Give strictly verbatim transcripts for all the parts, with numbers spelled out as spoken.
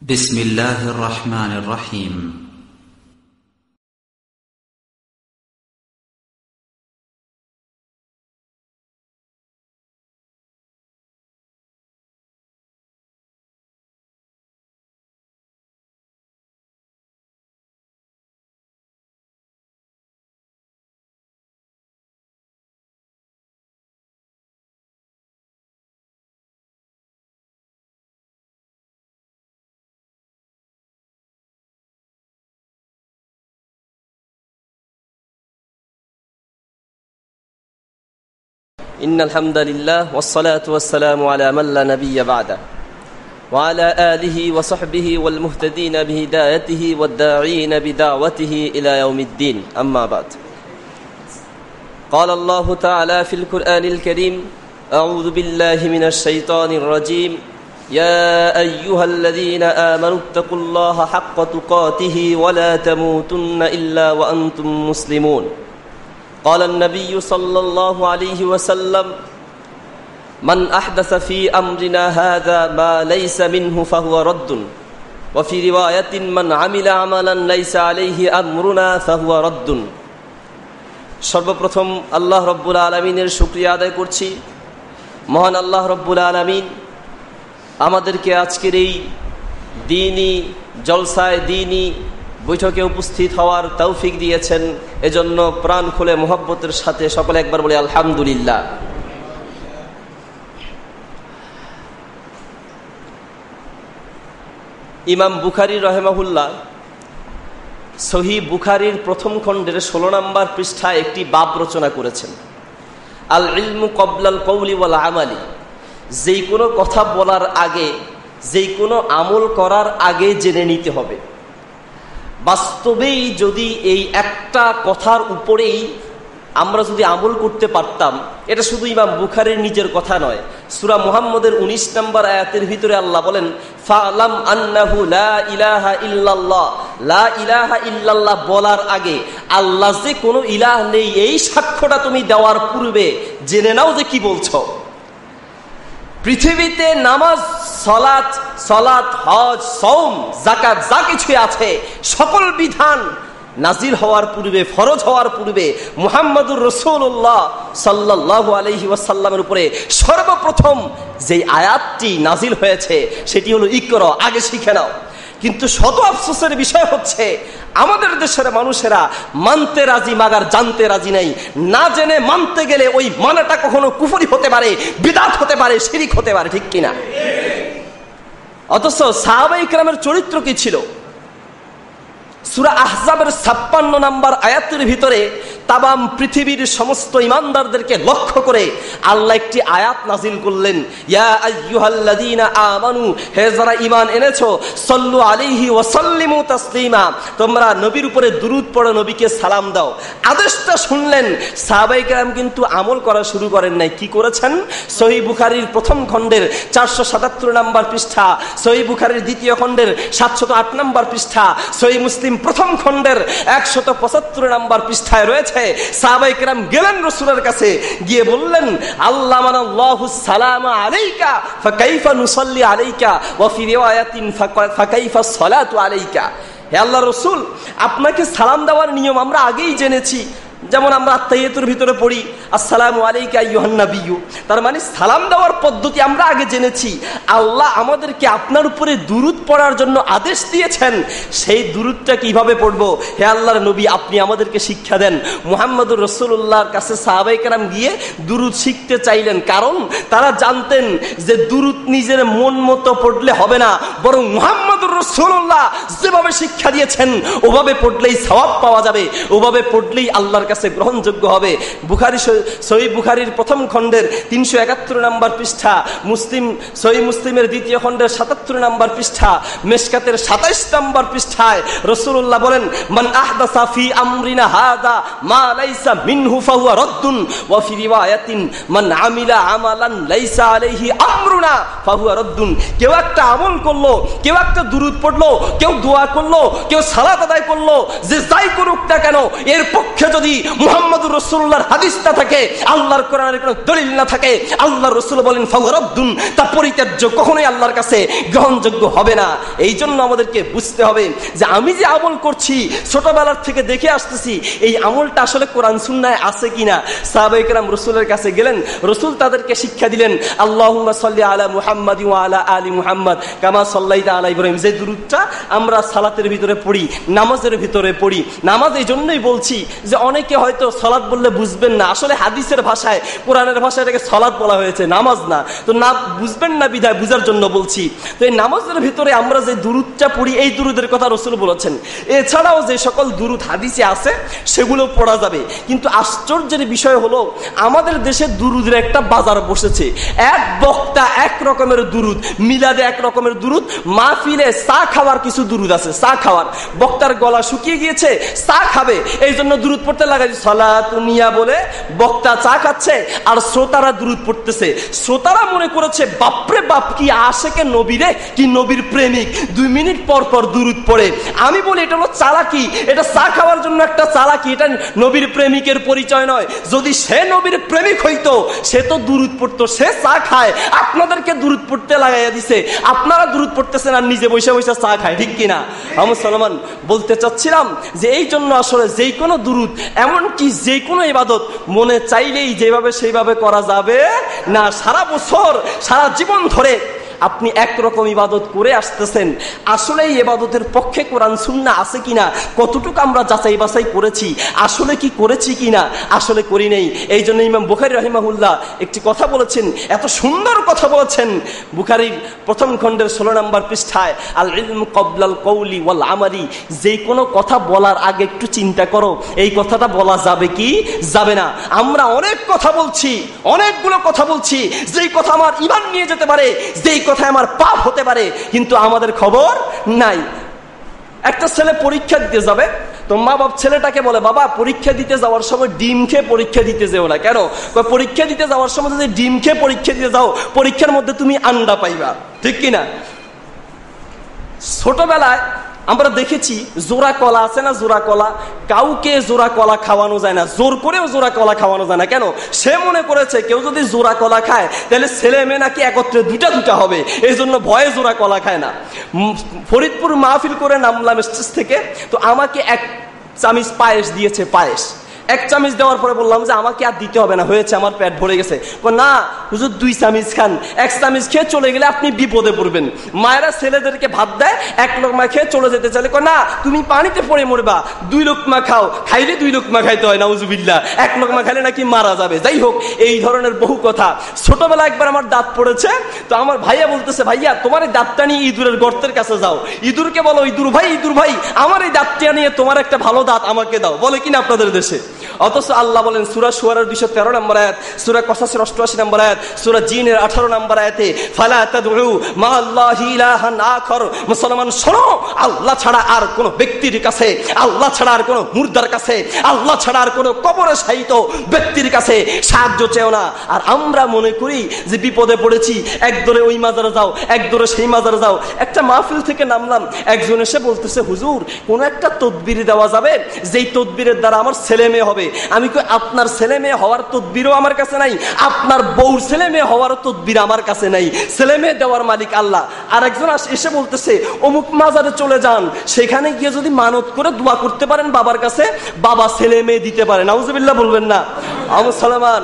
بسم الله الرحمن الرحيم إن الحمد لله والصلاة والسلام على من لا نبي بعده وعلى آله وصحبه والمهتدين بهدايته والداعين بدعوته إلى يوم الدين أما بعد قال الله تعالى في القرآن الكريم أعوذ بالله من الشيطان الرجيم يا أيها الذين آمنوا اتقوا الله حق تقاته ولا تموتن إلا وأنتم مسلمون قال النبي صلى الله عليه وسلم من أحدث في أمرنا هذا ما ليس منه فهو رد وفي رواية من عمل عملا ليس عليه أمرنا فهو رد সর্বপ্রথম আল্লাহ রব্বুল আলামিনের শুকরিয়া আদায় করছি। মহান আল্লাহ রব্বুল আলামিন আমাদেরকে আজকের এই দ্বীনি জলসায় দ্বীনি বৈঠকে উপস্থিত হওয়ার তৌফিক দিয়েছেন, এজন্য প্রাণ খুলে মোহাব্বতের সাথে সকলে একবার বলি আলহামদুলিল্লাহ। ইমাম বুখারী রাহিমাহুল্লাহ সহিহ বুখারীর প্রথম খণ্ডের ষোলো নম্বর পৃষ্ঠায় একটি বাব রচনা করেছেন, আল ইলমু ক্বাবলাল কওলি ওয়াল আমালি। যেই কোনো কথা বলার আগে, যেই কোনো আমল করার আগে জেনে নিতে হবে। বাস্তবেই যদি এই একটা কথার উপরেই আমরা যদি আমল করতে পারতাম, এটা শুধু ইমাম বুখারীর নিজের কথা নয়, সূরা মুহাম্মদের উনিশ নম্বর আয়াতের ভিতরে আল্লাহ বলেন ফালাম আন্নাহু লা ইলাহা ইল্লাল্লাহ, লা ইলাহা ইল্লাল্লাহ বলার আগে আল্লাহ যে কোনো ইলাহ নেই এই সাক্ষ্যটা তুমি দেওয়ার পূর্বে জেনে নাও যে কি বলছো। পৃথিবীতে নামাজ, সালাত, সালাত, হজ, সওম, যাকাত যা কিছু আছে সকল বিধান নাজিল হওয়ার পূর্বে, ফরজ হওয়ার পূর্বে মুহাম্মদুর রাসূলুল্লাহ সাল্লাল্লাহু আলাইহি ওয়াসাল্লামের উপরে সর্বপ্রথম যে আয়াতটি নাজিল হয়েছে সেটি হলো ইকরা, আগে শিখে নাও। কিন্তু শত আফসোসের বিষয় হচ্ছে আমাদের দেশের মানুষেরা মানতে রাজি মাগার জানতে রাজি নাই। না জেনে মানতে গেলে ওই মানাটা কখনো কুফরি হতে পারে, বিদআত হতে পারে, শিরক হতে পারে, ঠিক কিনা? অথচ সাহাবায়ে কেরামের চরিত্র কি ছিল? সূরা আহজাবের ছাপ্পান্ন নম্বর আয়াতের ভিতরে তামাম পৃথিবীর সমস্ত ইমানদারদেরকে লক্ষ্য করে আল্লাহ একটি আয়াত নাজিল করলেন, ইয়া আইয়ুহাল্লাযীনা আমানু, হে যারা ঈমান এনেছো, সাল্লু আলাইহি ওয়া সাল্লিমু তাসলিমা, তোমরা নবীর উপরে দুরূদ পড়ো, নবীকে সালাম দাও। আদেশটা শুনলেন, সাহাবায়ে কেরাম কিন্তু আমল করা শুরু করেন নাই। কি করেছেন? সহিহ বুখারীর প্রথম খণ্ডের চারশো সাতাত্তর নম্বর পৃষ্ঠা, সহিহ বুখারীর দ্বিতীয় খণ্ডের সাতশত আট নম্বর পৃষ্ঠা, সহিহ মুসলিম প্রথম খণ্ডের একশত পঁচাত্তর নম্বর পৃষ্ঠায় রয়েছে। সাহাবায়ে কেরাম গেলেন রাসূলের কাছে, গিয়ে বললেন আল্লামানাল্লাহু সালামা আলাইকা ফাকাইফা নুসাল্লি আলাইকা ওয়া ফি রিওয়ায়াতিন ফাকাইফা সালাতু আলাইকা। হে আল্লাহর রাসূল, আপনাকে সালাম দেওয়ার নিয়ম আমরা আগেই জেনেছি। যেমন আমরা আত্তাহিয়াতুর ভিতরে পড়ি আসসালামু আলাইকা আইয়ুহান নাবিয়্যু, তার মানে সালাম দেওয়ার পদ্ধতি আমরা আগে জেনেছি। আল্লাহ আমাদেরকে আপনার উপরে দুরূদ পড়ার জন্য আদেশ দিয়েছেন, সেই দুরূদটা কিভাবে পড়বো? হে আল্লাহর নবী, আপনি আমাদেরকে শিক্ষা দেন। মুহাম্মদুর রাসূলুল্লাহর কাছে সাহাবায়ে কেরাম গিয়ে দুরূদ শিখতে চাইলেন, কারণ তারা জানতেন যে দুরূদ নিজের মন মতো পড়লে হবে না, বরং মুহাম্মদুর রাসূলুল্লাহ যেভাবে শিক্ষা দিয়েছেন ওভাবে পড়লেই সওয়াব পাওয়া যাবে, ওভাবে পড়লেই আল্লাহর কাছে গ্রহণযোগ্য হবে। বুখারী সহিহ বুখারীর প্রথম খণ্ডের তিনশো একাত্তর নম্বর পৃষ্ঠা, মুসলিম সহিহ মুসলিমের দ্বিতীয় খণ্ডের সাতাত্তর নম্বর পৃষ্ঠা, মেশকাতের সাতাইশ নম্বর পৃষ্ঠায় রাসূলুল্লাহ বলেন মান আহদাসা ফি আমরিনা হাযা মা লাইসা মিনহু ফাহুয়া রাদ্দুন ওয়া ফি রিওয়ায়াতিন মান আমিলা আমালান লাইসা আলাইহি আমরুনা ফাহুয়া রাদ্দুন। কেউ একটা আমল করলো, কেউ একটা দুরূদ পড়লো, কেউ দোয়া করলো, কেউ সালাত আদায় করলো, যে যাই করুক না কেন, এর পক্ষে যদি মুহাম্মদুর রাসূলুল্লাহর হাদিস না থাকে, আল্লাহর কোরআনের কোনো দলিল না থাকে, আল্লাহর রাসূল বলেন ফাওয়ারাদ্দুন, তা পরিত্যাজ্য, কখনোই আল্লাহর কাছে গ্রহণযোগ্য হবে না। এই জন্য আমাদেরকে বুঝতে হবে যে আমি যে আমল করছি, ছোটবেলার থেকে দেখে আসতেছি, এই আমলটা আসলে কোরআন সুন্নায় আছে কিনা। সাহাবায়ে কেরাম রাসূলের কাছে গেলেন, রাসূল তাদেরকে শিক্ষা দিলেন, আল্লাহুম্মা সাল্লি আলা মুহাম্মাদি ওয়া আলা আলি মুহাম্মাদ কামা সাল্লাইতা আলা ইব্রাহিম। যে দুরূদটা আমরা সালাতের ভিতরে পড়ি, নামাজের ভিতরে পড়ি। নামাজ এই জন্যই বলছি যে অনেকে হয়তো সালাত বললে বুঝবেন না, আসলে হাদিসের ভাষায়, কোরআনের ভাষায় এটাকে সালাত বলা হয়েছে, নামাজ না। তো না বুঝবেন না বিধায় বুঝার জন্য বলছি। তো এই নামাজের ভিতরে আমরা যে দুরূদটা পড়ি, এই দুরূদের কথা রাসূল বলেছেন। এছাড়াও যে সকল দুরূদ হাদিসে আছে সেগুলো পড়া যাবে। কিন্তু আশ্চর্যের বিষয় হলো, আমাদের দেশে দুরূদের একটা বাজার বসেছে। এক বক্তা এক রকমের দুরূদ, মিলাদে এক রকমের দুরূদ, মাহফিলে চা খাওয়ার কিছু দুরূদ আছে। চা খাওয়ার, বক্তার গলা শুকিয়ে গিয়েছে, চা খাবে, এই জন্য দুরূদ পড়তে লাগাই সালাতুনিয়া বলে বক্তা চা খাচ্ছে, আর শ্রোতারা দুরূদ পড়তেছে। শ্রোতারা মনে করেছে বাপরে বাপ, কি আশেকে নবীরে, কি নবীর প্রেমিক, দুই মিনিট পর পর দুরূদ পড়ে। আমি বলি এটা হলো চালাকি, এটা চা খাওয়ার জন্য একটা চালাকি, এটা নবীর প্রেমিকের পরিচয় নয়। যদি সে নবীর প্রেমিক হইতো, সে তো দুরূদ পড়তো, সে চা খায়, আপনাদেরকে দুরূদ পড়তে লাগাইয়া দিছে, আপনারা দুরূদ পড়তেছেন আর নিজে বসে বসে চা খায়, ঠিক কিনা? আমি মুসলমান বলতে চাচ্ছিলাম যে এই জন্য আসলে যেই কোনো দুরূদ, এমনকি যে কোনো ইবাদত মনে চাইলেই যেভাবে সেইভাবে করা যাবে না। সারা বছর সারা জীবন ধরে আপনি একরকম ইবাদত করে আসতেছেন, আসলে এই ইবাদতের পক্ষে কোরআন সুন্নাহ আছে কিনা, কতটুকু আমরা যাচাই বাছাই করেছি, আসলে কি করেছি কিনা, আসলে করি নেই। এই জন্য ইমাম বুখারী রাহিমাহুল্লাহ একটি কথা বলেছেন, এত সুন্দর কথা বলেছেন। বুখারীর প্রথম খণ্ডের ষোলো নম্বর পৃষ্ঠায়, আল ইলমু ক্বাবলাল কওলি ওয়াল আমালি, যে কোনো কথা বলার আগে একটু চিন্তা করো, এই কথাটা বলা যাবে কি যাবে না। আমরা অনেক কথা বলছি, অনেকগুলো কথা বলছি, যেই কথা আমার ঈমান নিয়ে যেতে পারে, যেই কথায় আমার পাপ হতে পারে, কিন্তু আমাদের খবর নাই। একটা ছেলে পরীক্ষা দিতে যাবে, তো মা বাপ ছেলেটাকে বলে, বাবা পরীক্ষা দিতে যাওয়ার সময় ডিম খেয়ে পরীক্ষা দিতে যেও না। কেন? পরীক্ষা দিতে যাওয়ার সময় যদি ডিম খেয়ে পরীক্ষা দিতে যাও, পরীক্ষার মধ্যে তুমি আন্ডা পাইবা, ঠিক কিনা? ছোটবেলায় আমরা দেখেছি জোড়া কলা আছে না, জোড়া কলা, কাউকে জোড়া কলা খাওয়ানো যায় না, জোর করেও জোড়া কলা খাওয়ানো যায় না। কেন? সে মনে করেছে কেউ যদি জোড়া কলা খায় তাহলে ছেলে মেয়ে নাকি একত্রে দুটা দুটা হবে, এই জন্য ভয়ে জোড়া কলা খায় না। ফরিদপুর মাহফিল করে নামলাম স্টেজ থেকে, তো আমাকে এক চামিচ পায়েস দিয়েছে, পায়েস এক চামিচ দেওয়ার পরে বললাম যে আমাকে আর দিতে হবে না, হয়েছে, আমার পেট ভরে গেছে। না হুজুর, দুই চামিচ খান, এক চামিচ খেয়ে চলে গেলে আপনি বিপদে পড়বেন। মায়েরা ছেলেদেরকে ভাত দেয়, এক লোকমা খেয়ে চলে যেতে চাইলে না, তুমি পানিতে পড়ে মরবা, দুই লোকমা খাও, খাইলে দুই লোকমা খাইতে হয়, নাউজুবিল্লাহ, এক লোকমা খাইলে নাকি মারা যাবে। যাই হোক, এই ধরনের বহু কথা। ছোটবেলা একবার আমার দাঁত পড়েছে, তো আমার ভাইয়া বলতেছে, ভাইয়া তোমার এই দাঁতটা নিয়ে ইঁদুরের গর্তের কাছে যাও, ইঁদুরকে বলো, ইঁদুর ভাই, ইঁদুর ভাই, আমার এই দাঁতটা নিয়ে তোমার একটা ভালো দাঁত আমাকে দাও, বলে কিনা আপনাদের দেশে। অথচ আল্লাহ বলেন সূরা শুআরার দুইশো তেরো নম্বর আয়াত, সূরা কসাসের অষ্টআশি নম্বর আয়াত, সূরা জিনের আঠারো নম্বর আয়াতে, ফালা তাদউ মা আল্লাহি ইলাহান আখর। মুসলমান শোনো, আল্লাহ ছাড়া আর কোন ব্যক্তির কাছে, আল্লাহ ছাড়া আর কোন মুর্দার কাছে, আল্লাহ ছাড়া আর কোন কবরে শায়িত ব্যক্তির কাছে সাহায্য চেও না। আর আমরা মনে করি যে বিপদে পড়েছি, এক দরে ওই মাজারে যাও, এক দরে সেই মাজারে যাও। একটা মাহফিল থেকে নামলাম, একজন এসে বলতেছে, হুজুর কোন একটা তদবির দেওয়া যাবে, যেই তদবিরের দ্বারা আমার ছেলে মেয়ে হবে। আমি কই, আপনার ছেলে মেয়ে হওয়ার তদবিরও আমার কাছে নাই, আপনার বউর ছেলে মেয়ে হওয়ার তদবির আমার কাছে নাই, ছেলে মেয়ে দেওয়ার মালিক আল্লাহ। আর একজন এসে বলতেছে, অমুক মাজারে চলে যান, সেখানে গিয়ে যদি মানত করে দোয়া করতে পারেন বাবার কাছে, বাবা ছেলে মেয়ে দিতে পারে। নাউজুবিল্লাহ বলবেন না? মুসলমান,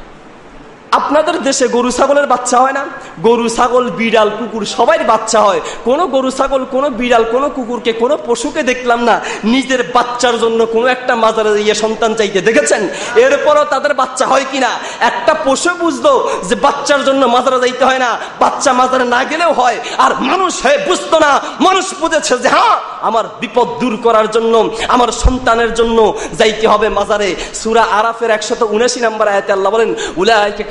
আপনাদের দেশে গরু ছাগলের বাচ্চা হয় না? গরু ছাগল বিড়াল কুকুর সবাই বাচ্চা হয়। কোনো গরু ছাগল, কোনো বিড়াল, কোনো কুকুরকে, কোনো পশুকে দেখলাম না নিজের বাচ্চার জন্য কোনো একটা মাজারে গিয়ে সন্তান চাইতে, দেখেছেন? এরপরও তাদের বাচ্চা হয় কিনা? একটা পশু বুঝতো যে বাচ্চার জন্য মাজারে যাইতে হয় না, বাচ্চা মাজারে না গেলেও হয়। আর মানুষ হয়ে বুঝতো না, মানুষ বুঝেছে যে হ্যাঁ আমার বিপদ দূর করার জন্য, আমার সন্তানের জন্য যাইতে হবে মাজারে। সূরা আরাফের একশত উনাশি নম্বর আয়াতে আল্লাহ বলেন, উলাইকা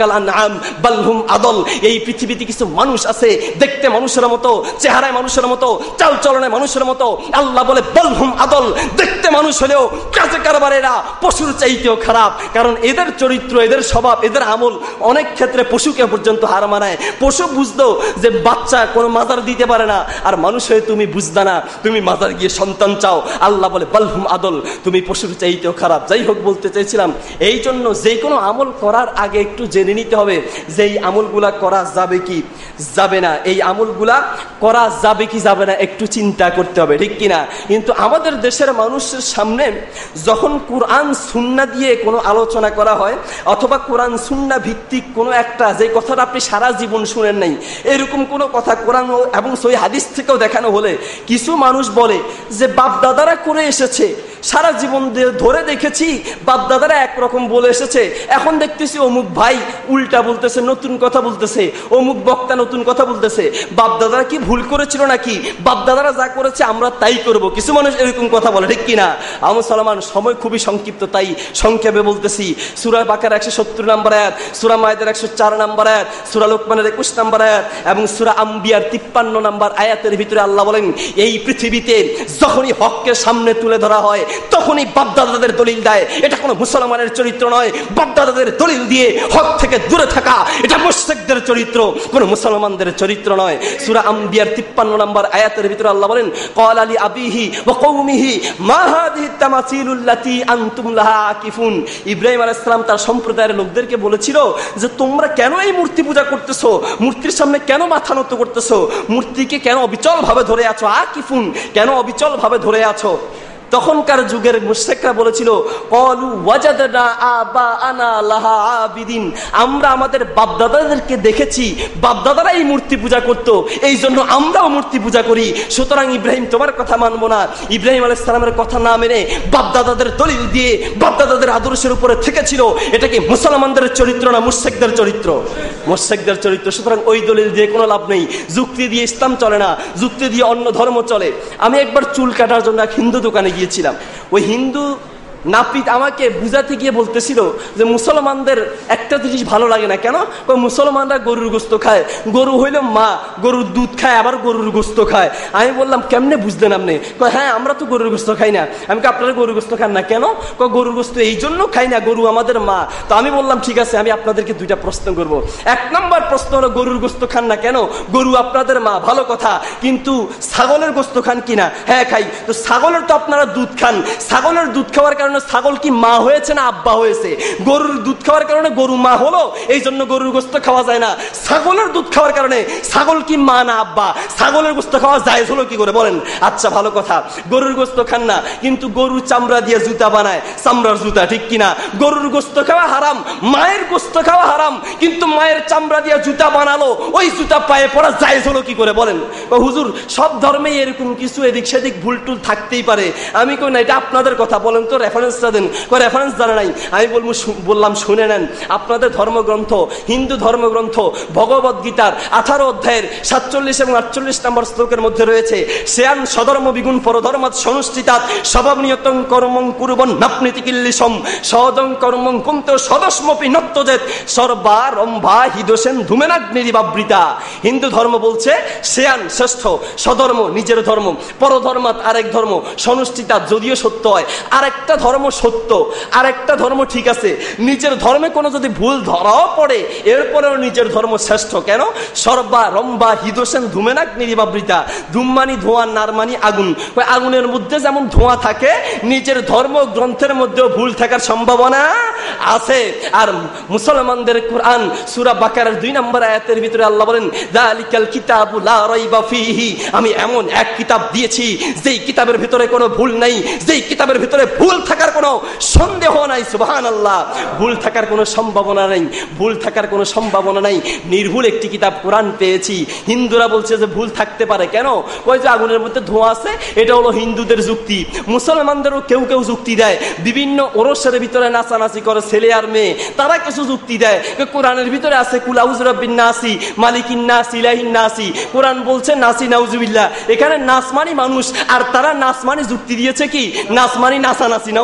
কাল আনআম বাল হুম আদল। এই পৃথিবীতে কিছু মানুষ আছে দেখতে মানুষের মতো, চেহারায় মানুষের মতো, চাল চলনে মানুষের মতো, আল্লাহ বলে বাল হুম আদল, দেখতে মানুষ হলেও কাজে কারবারে এরা পশুর চাইতেও খারাপ। কারণ এদের চরিত্র, এদের স্বভাব, এদের আমল অনেক ক্ষেত্রে পশুকে পর্যন্ত হার মানায়। পশু বুঝতো যে বাচ্চা কোনো মাজার দিতে পারে না, আর মানুষ হয়ে তুমি বুঝদা না, তুমি মাজার গিয়ে সন্তান চাও। আল্লাহ বলে বালহুম আদল, তুমি পশুর চাইতেও খারাপ। যাই হোক, বলতে চাইছিলাম এই জন্য যে কোনো আমল করার আগে একটু জেনে নিতে হবে যে এই আমলগুলা করা যাবে কি যাবে না, এই আমলগুলা করা যাবে কি যাবে না একটু চিন্তা করতে হবে, ঠিক কিনা? কিন্তু আমাদের দেশের মানুষের সামনে যখন কোরআন সুন্নাহ দিয়ে কোনো আলোচনা করা হয়, অথবা কোরআন সুন্নাহ ভিত্তিক কোনো একটা যে কথাটা আপনি সারা জীবন শুনেন নাই, এরকম কোনো কথা কোরআন এবং সহিহ হাদিস থেকেও দেখানো হলে কিছু মানুষ বলে যে বাপ দাদারা করে এসেছে, সারা জীবন ধরে দেখেছি বাপ দাদারা একরকম বলে এসেছে, এখন দেখতেছি অমুক ভাই উল্টা বলতেছে, নতুন কথা বলতেছে, অমুক বক্তা নতুন কথা বলতেছে। বাপ দাদারা কি ভুল করেছিল নাকি? বাপ দাদারা যা করেছে আমরা তাই করব, কিছু মানুষ এরকম কথা বলে, ঠিক কিনা? আমু সালমান, সময় খুবই সংক্ষিপ্ত, তাই সংক্ষেপে বলতেছি। সূরা বাকারা একশো সত্তর নম্বর আয়াত, সূরা মায়েদার একশো চার নম্বর আয়াত, সূরা লোকমানের একুশ নম্বর আয়াত এবং সূরা আম্বিয়ার তিপ্পান্ন নম্বর আয়াতের ভিতরে আল্লাহ বলেন, এই পৃথিবীতে যখনই হককে সামনে তুলে ধরা হয় তখনই বাপদাদাদের দলিল দেয়। এটা কোনো মুসলমানের চরিত্র নয়। বাপদাদাদের দলিল দিয়ে হক থেকে দূরে থাকা, এটা মুশরিকদের চরিত্র, কোনো মুসলমানদের চরিত্র নয়। সূরা আম্বিয়ার তিপ্পান্ন নম্বর আয়াতের ভিতরে আল্লাহ বলেন, ক্বালা লি আবিহি ওয়া কওমিহি মা হাযিহি তামাসিলুল্লাতী আনতুম লাহা আকিফুন। ইব্রাহিম আলাইহিস সালাম তার সম্প্রদায়ের লোকদেরকে বলেছিল যে তোমরা কেন এই মূর্তি পূজা করতেছো, মূর্তির সামনে কেন মাথা নত করতেছো, মূর্তিকে কেন অবিচল ভাবে ধরে আছো, আকিফুন, কেন অবিচল ভাবে ধরে আছো? তখনকার যুগের মুশরিকরা বলেছিল, ক্বালু ওয়াজাদনা আবাআনা লাহা আবিদিন, আমরা আমাদের বাপদাদাদেরকে দেখেছি বাপদাদারা এই মূর্তি পূজা করত, এই জন্য আমরাও মূর্তি পূজা করি, সুতরাং ইব্রাহিম তোমার কথা মানবো না। ইব্রাহিম আলাইহিস সালামের কথা না মেনে বাপদাদাদের দলিল দিয়ে বাপদাদাদের আদর্শের উপরে থেকেছিল। এটা কি মুসলমানদের চরিত্র না মুশরিকদের চরিত্র? মুশরিকদের চরিত্র। সুতরাং ওই দলিল দিয়ে কোনো লাভ নেই। যুক্তি দিয়ে ইসলাম চলে না, যুক্তি দিয়ে অন্য ধর্ম চলে। আমি একবার চুল কাটার জন্য এক হিন্দু দোকানে গিয়েছিলাম। ওই হিন্দু নাপিত আমাকে বুঝাতে গিয়ে বলতেছিল যে মুসলমানদের একটা জিনিস ভালো লাগে না। কেন? মুসলমানরা গরুর গোস্ত খায়, গরু হইল মা, গরুর দুধ খায়, আবার গরুর গোস্ত খায়। আমি বললাম কেমনে বুঝলেন আপনি? হ্যাঁ, আমরা তো গরুর গোস্ত খাই না। আমি আপনারা গরুর গোস্ত খান না কেন? গরুর গোস্ত এই জন্য খাই না, গরু আমাদের মা। তো আমি বললাম ঠিক আছে, আমি আপনাদেরকে দুইটা প্রশ্ন করব। এক নম্বর প্রশ্ন হলো, গরুর গোস্ত খান না কেন? গরু আপনাদের মা, ভালো কথা, কিন্তু ছাগলের গোস্ত খান কিনা? হ্যাঁ খাই। তো ছাগলের তো আপনারা দুধ খান, ছাগলের দুধ খাওয়ার কারণে ছাগল কি মা হয়েছে না আব্বা হয়েছে? গরুর দুধ খাওয়ার কারণে গরু মা হলো, এই জন্য গরুর গোস্ত খাওয়া যায় না। ছাগলের দুধ খাওয়ার কারণে ছাগল কি মা না আব্বা? ছাগলের গোস্ত খাওয়া যায় হলো কি করে বলেন? আচ্ছা ভালো কথা, গরুর গোস্ত খান না, কিন্তু গরুর চামড়া দিয়ে জুতা বানায়, চামড়ার জুতা, ঠিক কিনা? গরুর গোস্ত খাওয়া হারাম, মায়ের গোস্ত খাওয়া হারাম, কিন্তু মায়ের চামড়া দিয়ে জুতা বানালো, ওই জুতা পায়ে পড়া যায় হলো কি করে বলেন? হুজুর, সব ধর্মেই এরকম কিছু এদিক সেদিক ভুল টুল থাকতেই পারে। আমি কই না, এটা আপনাদের কথা, বলেন তো রেফারেন্স দেন। রেফারেন্স জানা নাই। আমি বলবো বললাম শুনে নেন, আপনাদের ধর্মগ্রন্থ, হিন্দু ধর্মগ্রন্থ ভগবদ গীতার আঠারো অধ্যায়ের সাতচল্লিশ এবং আটচল্লিশ নম্বর শ্লোকের মধ্যে রয়েছে, শ্রেয়ান সধর্ম বিগুণ পরধর্মাৎ সংস্থিতাৎ স্বভাব নিয়তং কর্মং কুর্বন নাপনীতি কিল্লিশম সহজং কর্মং কুন্তে সদস্মপি নত্যজেত সর্বারম্ভা হিদোষেন ধূমেনাগ্নিরিবাবৃতা। হিন্দু ধর্ম বলছে শ্রেয়ান শ্রেষ্ঠ, সধর্ম নিজের ধর্ম, পরধর্মাৎ আরেক ধর্ম, সংস্থিতাৎ যদিও সত্য হয়, আরেকটা ধর্ম সত্য, আরেকটা ধর্ম ঠিক আছে, নিজের ধর্মে কোনো যদি ভুল ধরাও পড়ে এরপরেও নিজের ধর্ম শ্রেষ্ঠ। কেন? সর্বা রম্বা হিদোষেন ধূমেনাগ্নিরিবাবৃতা। ধূম মানি ধোঁয়া, নার মানি আগুন। আগুনের মধ্যে যেমন ধোঁয়া থাকে, নিজের ধর্ম গ্রন্থের মধ্যেও ভুল থাকার সম্ভাবনা আছে। আর মুসলমানদের কোরআন সূরা বাকারার দুই নম্বর আয়াতের ভিতরে আল্লাহ বলেন, যালিকাল কিতাবু লা রাইবা ফীহি, আমি এমন এক কিতাব দিয়েছি যেই কিতাবের ভিতরে কোনো ভুল নাই, যেই কিতাবের ভিতরে ভুল থাকার কোনো সন্দেহ নাই। সুবহানাল্লাহ, ভুল থাকার কোনো সম্ভাবনা নাই, ভুল থাকার কোনো সম্ভাবনা নাই। নির্ভুল একটি কিতাব কোরআন পেয়েছি। হিন্দুরা বলছে যে ভুল থাকতে পারে, কেন? ওই যে আগুনের মধ্যে ধোঁয়া আছে, এটা হলো হিন্দুদের যুক্তি। মুসলমানদেরও কেউ কেউ যুক্তি দেয়, বিভিন্ন ওরসের ভিতরে নাচানাচি করে ছেলে আর মেয়ে, তারা কিছু যুক্তি দেয়, কোরআনের ভিতরে আছে কুল আউযু বিরাব্বিন নাসি মালিকিন নাসি ইলাহিন নাসি, কোরআন বলছে নাসি নাউজুবিল্লাহ, এখানে নাস মানি মানুষ, আর তারা নাস মানি যুক্তি দিয়েছে কি নাস মানি নাচানাচি, নাউজুবিল্লাহ।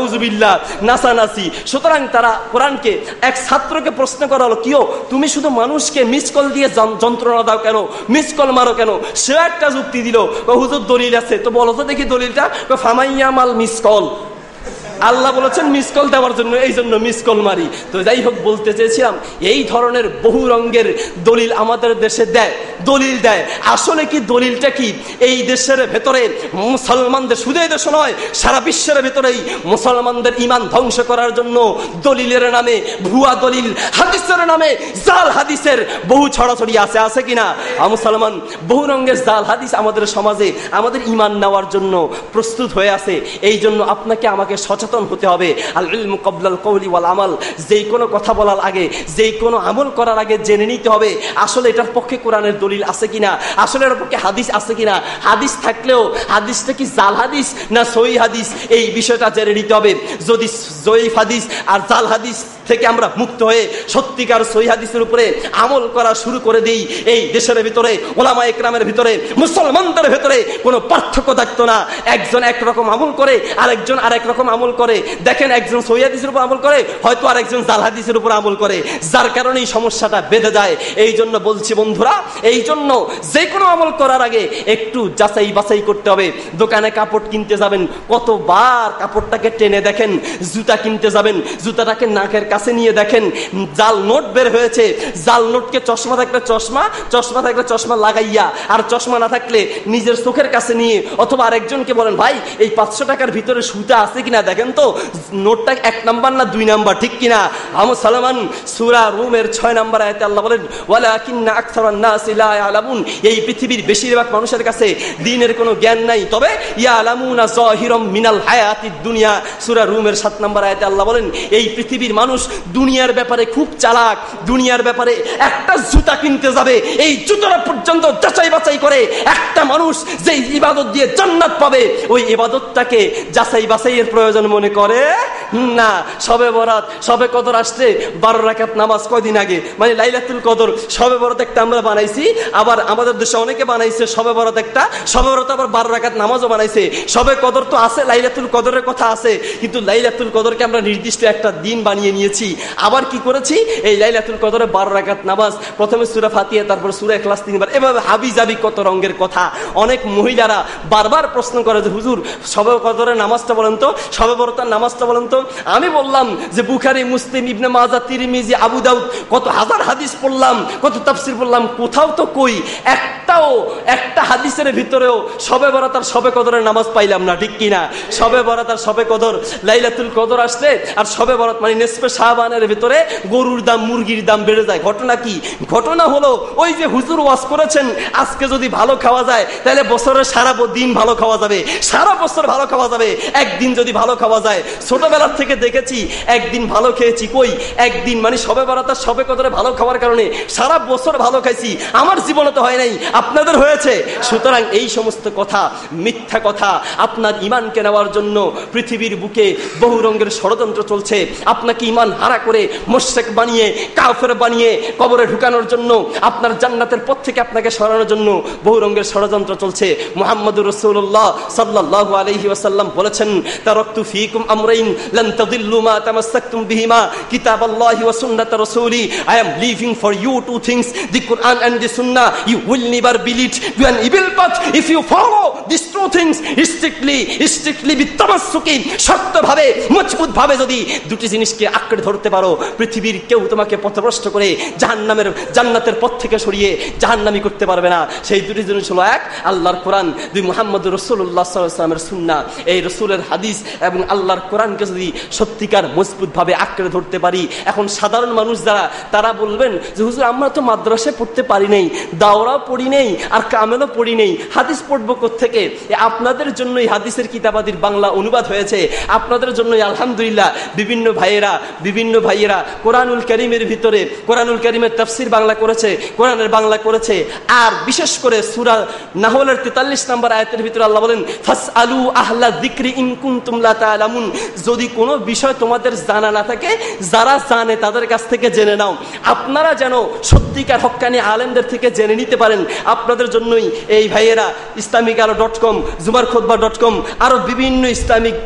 নাউজুবিল্লাহ, নাসানাসি। সুতরাং তারা কোরআনকে এক ছাত্রকে প্রশ্ন করা হলো, কিও তুমি শুধু মানুষকে মিস কল দিয়ে যন্ত্রণা দাও কেন, মিস কল মারো কেন? সে একটা যুক্তি দিল, হুজুর দলিল আছে, তো বলো তো দেখি দলিলটা। ফামাইয়ামাল মিস কল, আল্লাহ বলেছেন মিস কল দেওয়ার জন্য, এই জন্য মিস কল মারি। তো যাই হোক, বলতে চেয়েছিলাম এই ধরনের বহু রঙের দলিল আমাদের দেশে দেয়, দলিল দেয়। আসলে কি দলিলটা কি? এই দেশের ভেতরে মুসলমানদের, শুধু এই দেশ নয় সারা বিশ্বের ভেতরেই মুসলমানদের ইমান ধ্বংস করার জন্য দলিলের নামে, ভুয়া দলিল, হাদিসের নামে জাল হাদিসের বহু ছড়াছড়ি আছে, আছে কিনা? মুসলমান বহু রঙের জাল হাদিস আমাদের সমাজে আমাদের ইমান নেওয়ার জন্য প্রস্তুত হয়ে আছে। এই জন্য আপনাকে আমাকে সচেতন হতে হবে। আল ইলমু ক্বাবলাল কওলি ওয়াল আমাল, যেই কোনো কথা বলার আগে, যেই কোনো আমল করার আগে জেনে নিতে হবে আসলে এটার পক্ষে কোরআনের দলিল আছে কিনা, আসলে এর পক্ষে হাদিস আছে কিনা। হাদিস থাকলেও হাদিসটা কি জাল হাদিস না সহিহ হাদিস, এই বিষয়টা জেনে নিতে হবে। যদি জয়ীফ হাদিস আর জাল হাদিস থেকে আমরা মুক্ত হয়ে সত্যিকার সহিহ হাদিসের উপরে আমল করা শুরু করে দিই, এই দেশের ভিতরে ওলামা ইকরামের ভিতরে, মুসলমানদের ভিতরে কোনো পার্থক্য থাকতো না। একজন একরকম আমল করে, আরেকজন আরেক রকম আমল করে। দেখেন, একজন সহিহ হাদিসের উপর আমল করে, হয়তো আরেকজন জাল হাদিসের উপর আমল করে, যার কারণে এই সমস্যাটা বেঁধে যায়। এই জন্য বলছি বন্ধুরা, এই জন্য যে কোনো আমল করার আগে একটু যাচাই বাছাই করতে হবে। দোকানে কাপড় কিনতে যাবেন, কতবার কাপড়টাকে টেনে দেখেন। জুতা কিনতে যাবেন, জুতাটাকে নাকের কাছে নিয়ে দেখেন, জাল নোট বের হয়েছে, জাল নোটকে চশমা থাকলে চশমা, চশমা থাকলে চশমা লাগাইয়া, আর চশমা না থাকলে নিজের চোখের কাছে নিয়ে, অথবা আরেকজনকে বলেন ভাই এই পাঁচশো টাকার ভিতরে সুতা আছে কিনা দেখেন তো, নোটটা এক নাম্বার না দুই নাম্বার, ঠিক কিনা? আমর সালমান সূরা রুমের ছয় নাম্বার আয়াতে আল্লাহ বলেন, ওয়ালাকিন্না আকসারান নাসি লা ইয়ালামুন, এই পৃথিবীর বেশিরভাগ মানুষের কাছে দ্বীনের কোনো জ্ঞান নাই, তবে ইয়ালামুনা যাহিরাম মিনাল হায়াতিদ দুনিয়া। সূরা রুমের সাত নাম্বার আয়াতে আল্লাহ বলেন, এই পৃথিবীর মানুষ দুনিয়ার ব্যাপারে খুব চালাক। দুনিয়ার ব্যাপারে একটা জুতা কিনতে যাবে, এই জুতোটা পর্যন্ত যাচাই বাছাই করে। একটা মানুষ যে ইবাদত দিয়ে জান্নাত পাবে, ওই ইবাদতটাকে যাচাই বাছাইয়ের প্রয়োজন মনে করে না। সবে বরাত, সবে কদর আসছে, বারো রাকাত নামাজ কয়দিন আগে, মানে লাইলাতুল কদর, সবে বরাত একটা আমরা বানাইছি, আবার আমাদের দেশে অনেকে বানাইছে সবে বরাত একটা, সবে বরাত আবার বারো রাকাত নামাজও বানাইছে। সবে কদর তো আছে, লাইলাতুল কদরের কথা আছে, কিন্তু লাইলাতুল কদরকে আমরা নির্দিষ্ট একটা দিন বানিয়ে নিয়েছি। আবার কি করেছি, এই লাইলাতুল কদরে বারো রাকাত নামাজ, প্রথমে সূরা ফাতিহা, তারপর সূরা ইখলাস তিনবার, এভাবে হাবি জাবি কত রঙের কথা। অনেক মহিলারা বারবার প্রশ্ন করে যে হুজুর সবে কদরের নামাজটা বলেন তো, সবে বরাতের নামাজটা বলেন তো। আমি বললাম যে বুখারী, মুসলিম, ইবনে মাজাহ, তিরমিজি, আবু দাউদ, কত হাজার হাদিস পড়লাম, কত তাফসীর পড়লাম, কোথাও তো কই একটাও একটা হাদিসের ভিতরেও সবে বরাত আর সবে কদরের নামাজ পাইলাম না, ঠিক কিনা? সবে বরাত আর সবে কদর, লাইলাতুল কদর আসলে আর সবে বরাত মানে নিসফে শাবানের ভিতরে গরুর দাম, মুরগির দাম বেড়ে যায়। ঘটনা কি? ঘটনা হলো ওই যে হুজুর ওয়াজ করেছেন, আজকে যদি ভালো খাওয়া যায় তাহলে বছরের সারা দিন ভালো খাওয়া যাবে, সারা বছর ভালো খাওয়া যাবে। একদিন যদি ভালো খাওয়া যায়, ছোটবেলার থেকে দেখেছি একদিন ভালো খেয়েছি, কই একদিন, মানে সবে বরাত আর সবে কদরে ভালো খাওয়ার কারণে সারা বছর ভালো খাইছি। আমার জীবনে তো হয় নাই, আপনাদের হয়েছে। সুতরাং এই সমস্ত কথা মিথ্যা কথা। আপনার ইমানকে নেওয়ার জন্য পৃথিবীর বুকে বহু রঙের ষড়যন্ত্র চলছে। আপনাকে ইমান হারা করে মুশরিক বানিয়ে, কাফের বানিয়ে কবরে ঢুকানোর জন্য, আপনার জান্নাতের পথ থেকে আপনাকে সরানোর জন্য বহু রঙের ষড়যন্ত্র চলছে। মুহাম্মদুর রাসূলুল্লাহ সাল্লাল্লাহু আলাইহি ওয়াসাল্লাম বলেছেন, তারাকতু ফীকুম আমরাইন লান তাদিল্লু মা তামাসসাকতুম বিহিমা কিতাবাল্লাহি ওয়া সুন্নাত রাসূলি। I am leaving for you two things, the Quran and the Sunnah. You will never be led to an evil path if you follow these two things strictly, strictly বিতামাসসুকি, শক্তভাবে, মজবুত ভাবে যদি দুটি জিনিসকে আঁকড়ে ধরতে পারো, পৃথিবীর কেউ তোমাকে পথভ্রষ্ট করে জাহান্নামের, জান্নাতের পথ থেকে সরিয়ে জাহান্নামী করতে পারবে না। সেই দুটি জিনিস হলো, এক আল্লাহর কোরআন, দুই মুহাম্মদুর রাসূলুল্লাহ সাল্লাল্লাহু আলাইহি ওয়াসাল্লামের সুন্নাহ। এই রাসূলের হাদিস এবং আল্লাহর কোরআনকে যদি সত্যিকার মজবুত ভাবে আঁকড়ে ধরতে পারি, এখন সাধারণ মানুষ যারা, তারা বলবেন যে হুজুর আমরা তো মাদ্রাসায় পড়তে পারি নাই, দাওরাও পড়ি নেই, আর কামেলও পড়ি নেই, হাদিস পড়বো কোত্থেকে? আপনাদের জন্যই হাদিসের কিতাবাদির বাংলা অনুবাদ হয়েছে। আপনাদের জন্যই আলহামদুলিল্লাহ বিভিন্ন ভাইয়েরা, বিভিন্ন ভাইয়েরা কোরআনুল কারীমের ভিতরে, কোরআনুল কারীমের তাফসীর বাংলা করেছে, কোরআনের বাংলা করেছে। আর বিশেষ করে সূরা নাহলের তেতাল্লিশ নম্বর আয়াতের ভিতরে আল্লাহ বলেন, ফাসআলু আহলা যিকরি ইন কুনতুম লা তা'লামুন, যদি কোনো বিষয় তোমাদের জানা না থাকে, যারা জানে তাদের কাছ থেকে জেনে নাও। আপনারা যেন সত্যিকার হক্কানি আলেমদের থেকে জেনে নিতে পারেন। আপনাদের জন্যই এই ভাইয়েরা ইসলামিক আলো ডট কম, জুমার খুতবা ডট কম, আরো বিভিন্ন ইসলামিক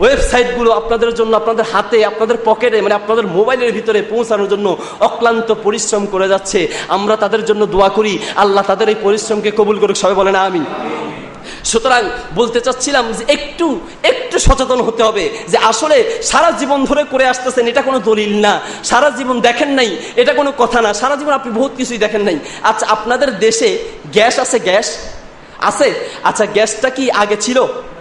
ওয়েবসাইটগুলো আপনাদের জন্য আপনাদের হাতে, আপনাদের পকেটে, মানে আপনাদের মোবাইলের ভিতরে পৌঁছানোর জন্য অক্লান্ত পরিশ্রম করে যাচ্ছে। আমরা তাদের জন্য দোয়া করি, আল্লাহ তাদের এই পরিশ্রমকে কবুল করুক। সবাই বলেন আমিন। সুতরাং বলতে চাচ্ছিলাম যে একটু একটু সচেতন হতে হবে যে আসলে সারা জীবন ধরে করে আসতেছেন, এটা কোনো দলিল না। সারা জীবন দেখেন নাই, এটা কোনো কথা না। সারা জীবন আপনি বহুত কিছুই দেখেন নাই। আচ্ছা, আপনাদের দেশে গ্যাস আছে? গ্যাস আছে? আচ্ছা, গ্যাসটা কি আগে ছিল?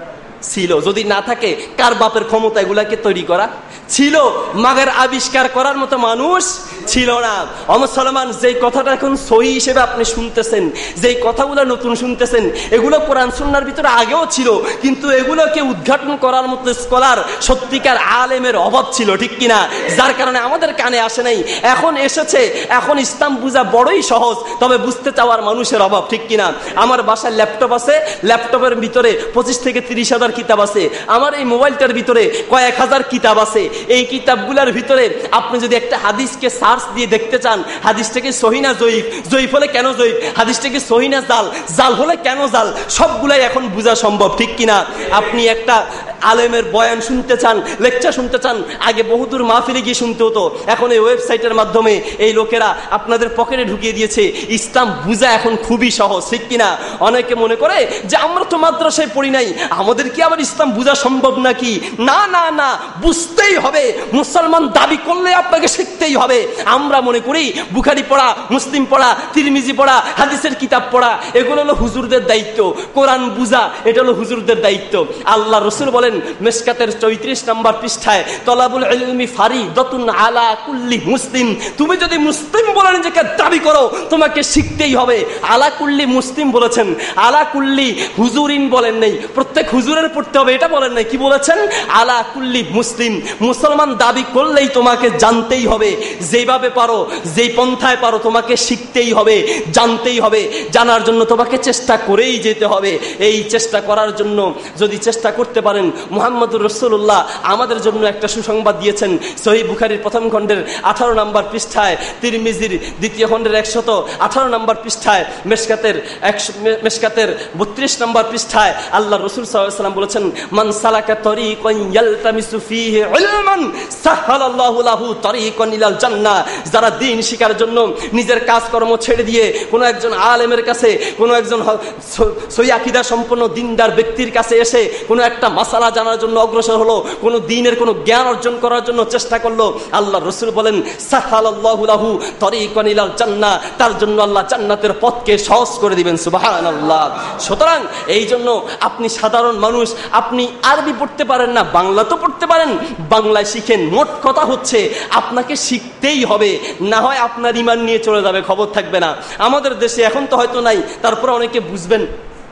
ছিল। যদি না থাকে, কার বাপের ক্ষমতা এগুলাকে তৈরি করা? ছিল। মাগের আবিষ্কার করার মতো মানুষ ছিল না। মুসলমান, যেই কথাটা এখন সহি হিসেবে আপনি শুনতেছেন, যেই কথাগুলো নতুন শুনতেছেন, এগুলো কোরআন সুন্নাহর ভিতরে আগেও ছিল, কিন্তু এগুলোকে উদ্ঘাটন করার মতো স্কলার, সত্যিকার আলেমের অভাব ছিল, ঠিক কিনা? যার কারণে আমাদের কানে আসে নাই। এখন এসেছে। এখন ইসলাম বুঝা বড়ই সহজ, তবে বুঝতে চাওয়ার মানুষের অভাব, ঠিক কিনা? আমার বাসায় ল্যাপটপ আছে, ল্যাপটপের ভিতরে পঁচিশ থেকে তিরিশ হাজার কিতাব আছে। আমার এই মোবাইলটার ভিতরে কয়েক হাজার কিতাব আছে। এই কিতাবগুলোর ভিতরে আপনি যদি একটা হাদিসকে সার্চ দিয়ে দেখতে চান, হাদিসটাকে সহিহ না জয়ীফ, জয়ীফ হলে কেন জয়ীফ, হাদিসটাকে সহিহ না জাল, জাল হলে কেন জাল, সবগুলাই এখন বোঝা সম্ভব, ঠিক কিনা? আপনি একটা আলেমের বয়ান শুনতে চান, লেকচার শুনতে চান, আগে বহুদূর মাহফিলে গিয়ে শুনতে হতো। এখন এই ওয়েবসাইটের মাধ্যমে এই লোকেরা আপনাদের পকেটে ঢুকিয়ে দিয়েছে। ইসলাম বুঝা এখন খুবই সহজ, ঠিক কিনা? অনেকে মনে করে যে আমরা তো মাদ্রাসায় পড়ি নাই, আমাদের কি আবার ইসলাম বুঝা সম্ভব নাকি? না না না, বুঝতেই হবে। মুসলমান দাবি করলে আপনাকে শিখতেই হবে। আমরা মনে করি বুখারী পড়া, মুসলিম পড়া, তিরমিজি পড়া, হাদিসের কিতাব পড়া, এগুলো হলো হুজুরদের দায়িত্ব। কোরআন বুঝা, এটা হলো হুজুরদের দায়িত্ব। আল্লাহ রাসূল বলেন মেশকাতের চৌত্রিশ নম্বর পৃষ্ঠায়, তলাবুল ইলমি ফারিদাতুন আলা কুল্লি মুসলিম, তুমি যদি মুসলিম বলে নিজেকে দাবি করো, তোমাকে শিখতেই হবে। আলা কুল্লি মুসলিম বলেছেন, আলা কুল্লি হুজুরিন বলেন নাই, প্রত্যেক হুজুরের পড়তে হবে এটা বলেন নাই। কি বলেছেন? আলা কুল্লি মুসলিম। মুসলমান দাবি করলেই তোমাকে জানতেই হবে। যেভাবে পারো, যেই পন্থায় পারো, তোমাকে শিখতেই হবে, জানতেই হবে। জানার জন্য তোমাকে চেষ্টা করেই যেতে হবে। এই চেষ্টা করার জন্য যদি চেষ্টা করতে পারেন, মুহাম্মদুর রাসূলুল্লাহ আমাদের জন্য একটা সুসংবাদ দিয়েছেন। সহিহ বুখারীর প্রথম খণ্ডের আঠারো নম্বর পৃষ্ঠায়, তিরমিজির দ্বিতীয় খণ্ডের একশত আঠারো নম্বর পৃষ্ঠায়, মেশকাতের একশো মেশকাতের বত্রিশ নম্বর পৃষ্ঠায় আল্লাহ রাসূল সাল্লাল্লাহু আলাইহি ওয়াসাল্লাম বলেছেন, মান সালাকা তরিকান ইয়ালতামিসু ফীহি ইলমান সাহালাল্লাহু লাহু তরিকান ইলাল জান্নাহ। যারা দ্বীন শিখার জন্য নিজের কাজকর্ম ছেড়ে দিয়ে কোনো একজন আলেমের কাছে, কোনো একজন সহিহ আকীদা সম্পন্ন দ্বীনদার ব্যক্তির কাছে এসে কোনো একটা মাসালা জানার জন্য অগ্রসর হলো, কোনো দ্বীনের কোনো জ্ঞান অর্জন করার জন্য চেষ্টা করলো, আল্লাহ রাসূল বলেন সাহালাল্লাহু লাহু তরিকান ইলাল জান্নাহ, তার জন্য আল্লাহ জান্নাতের পথকে সহজ করে দিবেন। সুবহানাল্লাহ। সুতরাং এই জন্য আপনি সাধারণ মানুষ, আপনি আরবি পড়তে পারেন না, বাংলা তো পড়তে পারেন, বাংলায় শিখেন। মোট কথা হচ্ছে আপনাকে শিখতেই হবে, না হয় আপনার ঈমান নিয়ে চলে যাবে, খবর থাকবে না। আমাদের দেশে এখন তো হয়তো নাই, তারপরে অনেকে বুঝবেন।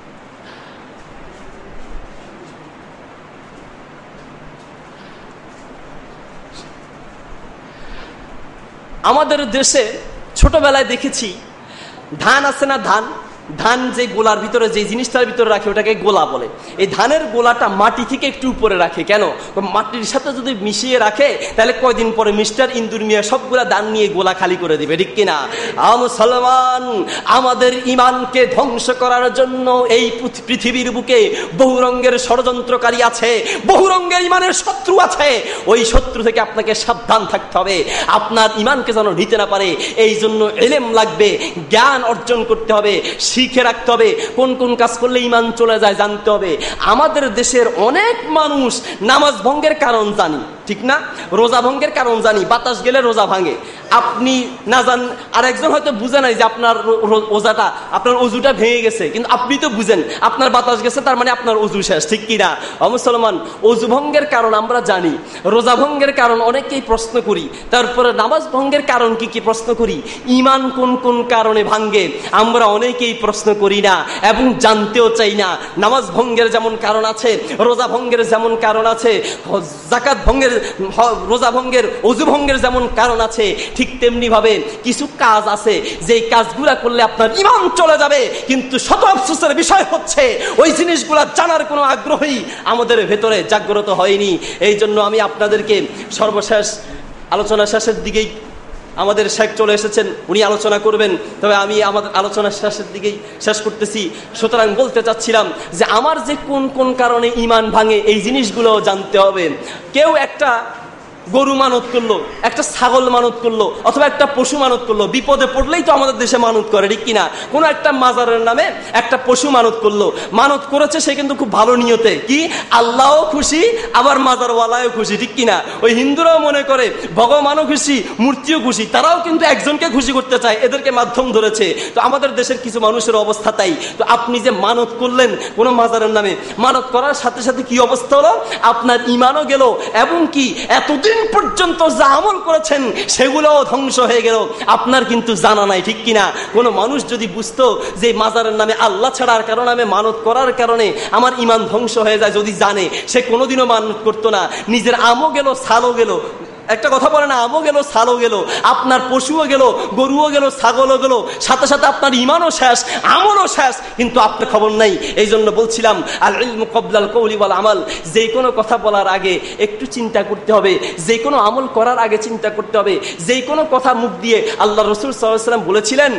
আমাদের দেশে ছোটবেলায় দেখেছি, ধান আছে না, ধান ধান যে গোলার ভিতরে যে জিনিসটার ভিতরে রাখে ওটাকে গোলা বলে। এই ধানের গোলাটা মাটি থেকে একটু উপরে রাখে। কেন? মাটির সাথে যদি মিশিয়ে রাখে তাহলে কয়দিন পরে মিস্টার ইন্দুর মিয়া সবগুলা ধান নিয়ে গোলা খালি করে দিবে, ঠিক কিনা? মুসলমান, আমাদের ইমানকে ধ্বংস করার জন্য এই পৃথিবীর বুকে বহু রঙের ষড়যন্ত্রকারী আছে, বহু রঙের ইমানের শত্রু আছে। ওই শত্রু থেকে আপনাকে সাবধান থাকতে হবে, আপনার ইমানকে যেন নিতে না পারে। এই জন্য ইলম লাগবে, জ্ঞান অর্জন করতে হবে, শিখে রাখতে হবে। কোন কোন কাজ করলে ইমান চলে যায় জানতে হবে। আমাদের দেশের অনেক মানুষ নামাজ ভঙ্গের কারণ জানি, ঠিক না? রোজা ভঙ্গের কারণ জানি, বাতাস গেলে রোজা ভাঙে। আপনি না জান, আর একজন হয়তো বুঝে নাই যে আপনার রোজাটা, আপনার অজুটা ভেঙে গেছে, কিন্তু আপনি তো বুঝেন আপনার বাতাস গেছে, তার মানে আপনার অজু শেষ, ঠিক কিনা? মুসলমান, অজু ভঙ্গের কারণ আমরা জানি, রোজা ভঙ্গের কারণ অনেকেই প্রশ্ন করি, তারপরে নামাজ ভঙ্গের কারণ কি কি প্রশ্ন করি। ইমান কোন কোন কারণে ভাঙ্গে আমরা অনেকেই প্রশ্ন করি না এবং জানতেও চাই না। নামাজ ভঙ্গের যেমন কারণ আছে, রোজা ভঙ্গের যেমন কারণ আছে, যাকাত ভঙ্গের, রোজা ভঙ্গের, অজু ভঙ্গের যেমন কারণ আছে, ঠিক তেমনি ভাবে কিছু কাজ আছে যে কাজগুলা করলে আপনার ঈমান চলে যাবে, কিন্তু শত আফসোসের বিষয় হচ্ছে ওই জিনিসগুলা জানার কোনো আগ্রহই আমাদের ভেতরে জাগ্রত হয়নি। এই জন্য আমি আপনাদেরকে সর্বশেষ আলোচনা শেষের দিকেই আমাদের শেখ চলে এসেছেন, উনি আলোচনা করবেন, তবে আমি আমাদের আলোচনার শেষের দিকেই শেষ করতেছি। সুতরাং বলতে চাচ্ছিলাম যে আমার যে কোন কোন কারণে ঈমান ভাঙে এই জিনিসগুলো জানতে হবে। কেউ একটা গরু মানত করলো, একটা ছাগল মানত করলো, অথবা একটা পশু মানত করলো, বিপদে পড়লেই তো আমাদের দেশে মানত করে, ঠিক কিনা? কোনো একটা মাজারের নামে একটা পশু মানত করলো, মানত করেছে সে কিন্তু খুব ভালো নিয়তে, কি আল্লাহও খুশি আবার মাজারওয়ালাও খুশি, ঠিক কিনা? ওই হিন্দুরাও মনে করে ভগবানও খুশি মূর্তিও খুশি, তারাও কিন্তু একজনকে খুশি করতে চায়, এদেরকে মাধ্যম ধরেছে। তো আমাদের দেশের কিছু মানুষের অবস্থা তাই। তো আপনি যে মানত করলেন কোনো মাজারের নামে, মানত করার সাথে সাথে কি অবস্থা হলো? আপনার ঈমানও গেল, এবং কি এতদিন পর্যন্ত যা আমল করেছেন সেগুলোও ধ্বংস হয়ে গেল, আপনার কিন্তু জানা নাই, ঠিক কিনা? কোনো মানুষ যদি বুঝতো যে মাজারের নামে আল্লাহ ছাড়ার কারণে আমি মানত করার কারণে আমার ঈমান ধ্বংস হয়ে যায়, যদি জানে, সে কোনোদিনও মানত করতো না। নিজের আমও গেল, সালও গেল। একটা কথা বলে না, আমও গেল সালও গেল, আপনার পশুও গেল, গরুও গেল, ছাগলও গেল, সাথে সাথে আপনার ঈমানও শেষ, আমলও শেষ, কিন্তু আপনার খবর নাই। এই জন্য বলছিলাম আল ইলমু ক্বাবলাল কওলি ওয়াল আমাল, যে কোনো কথা বলার আগে একটু চিন্তা করতে হবে, যে কোনো আমল করার আগে চিন্তা করতে হবে। যে কোনো কথা মুখ দিয়ে, আল্লাহ রাসূল সাল্লাল্লাহু আলাইহি ওয়াসাল্লাম বলেছিলেন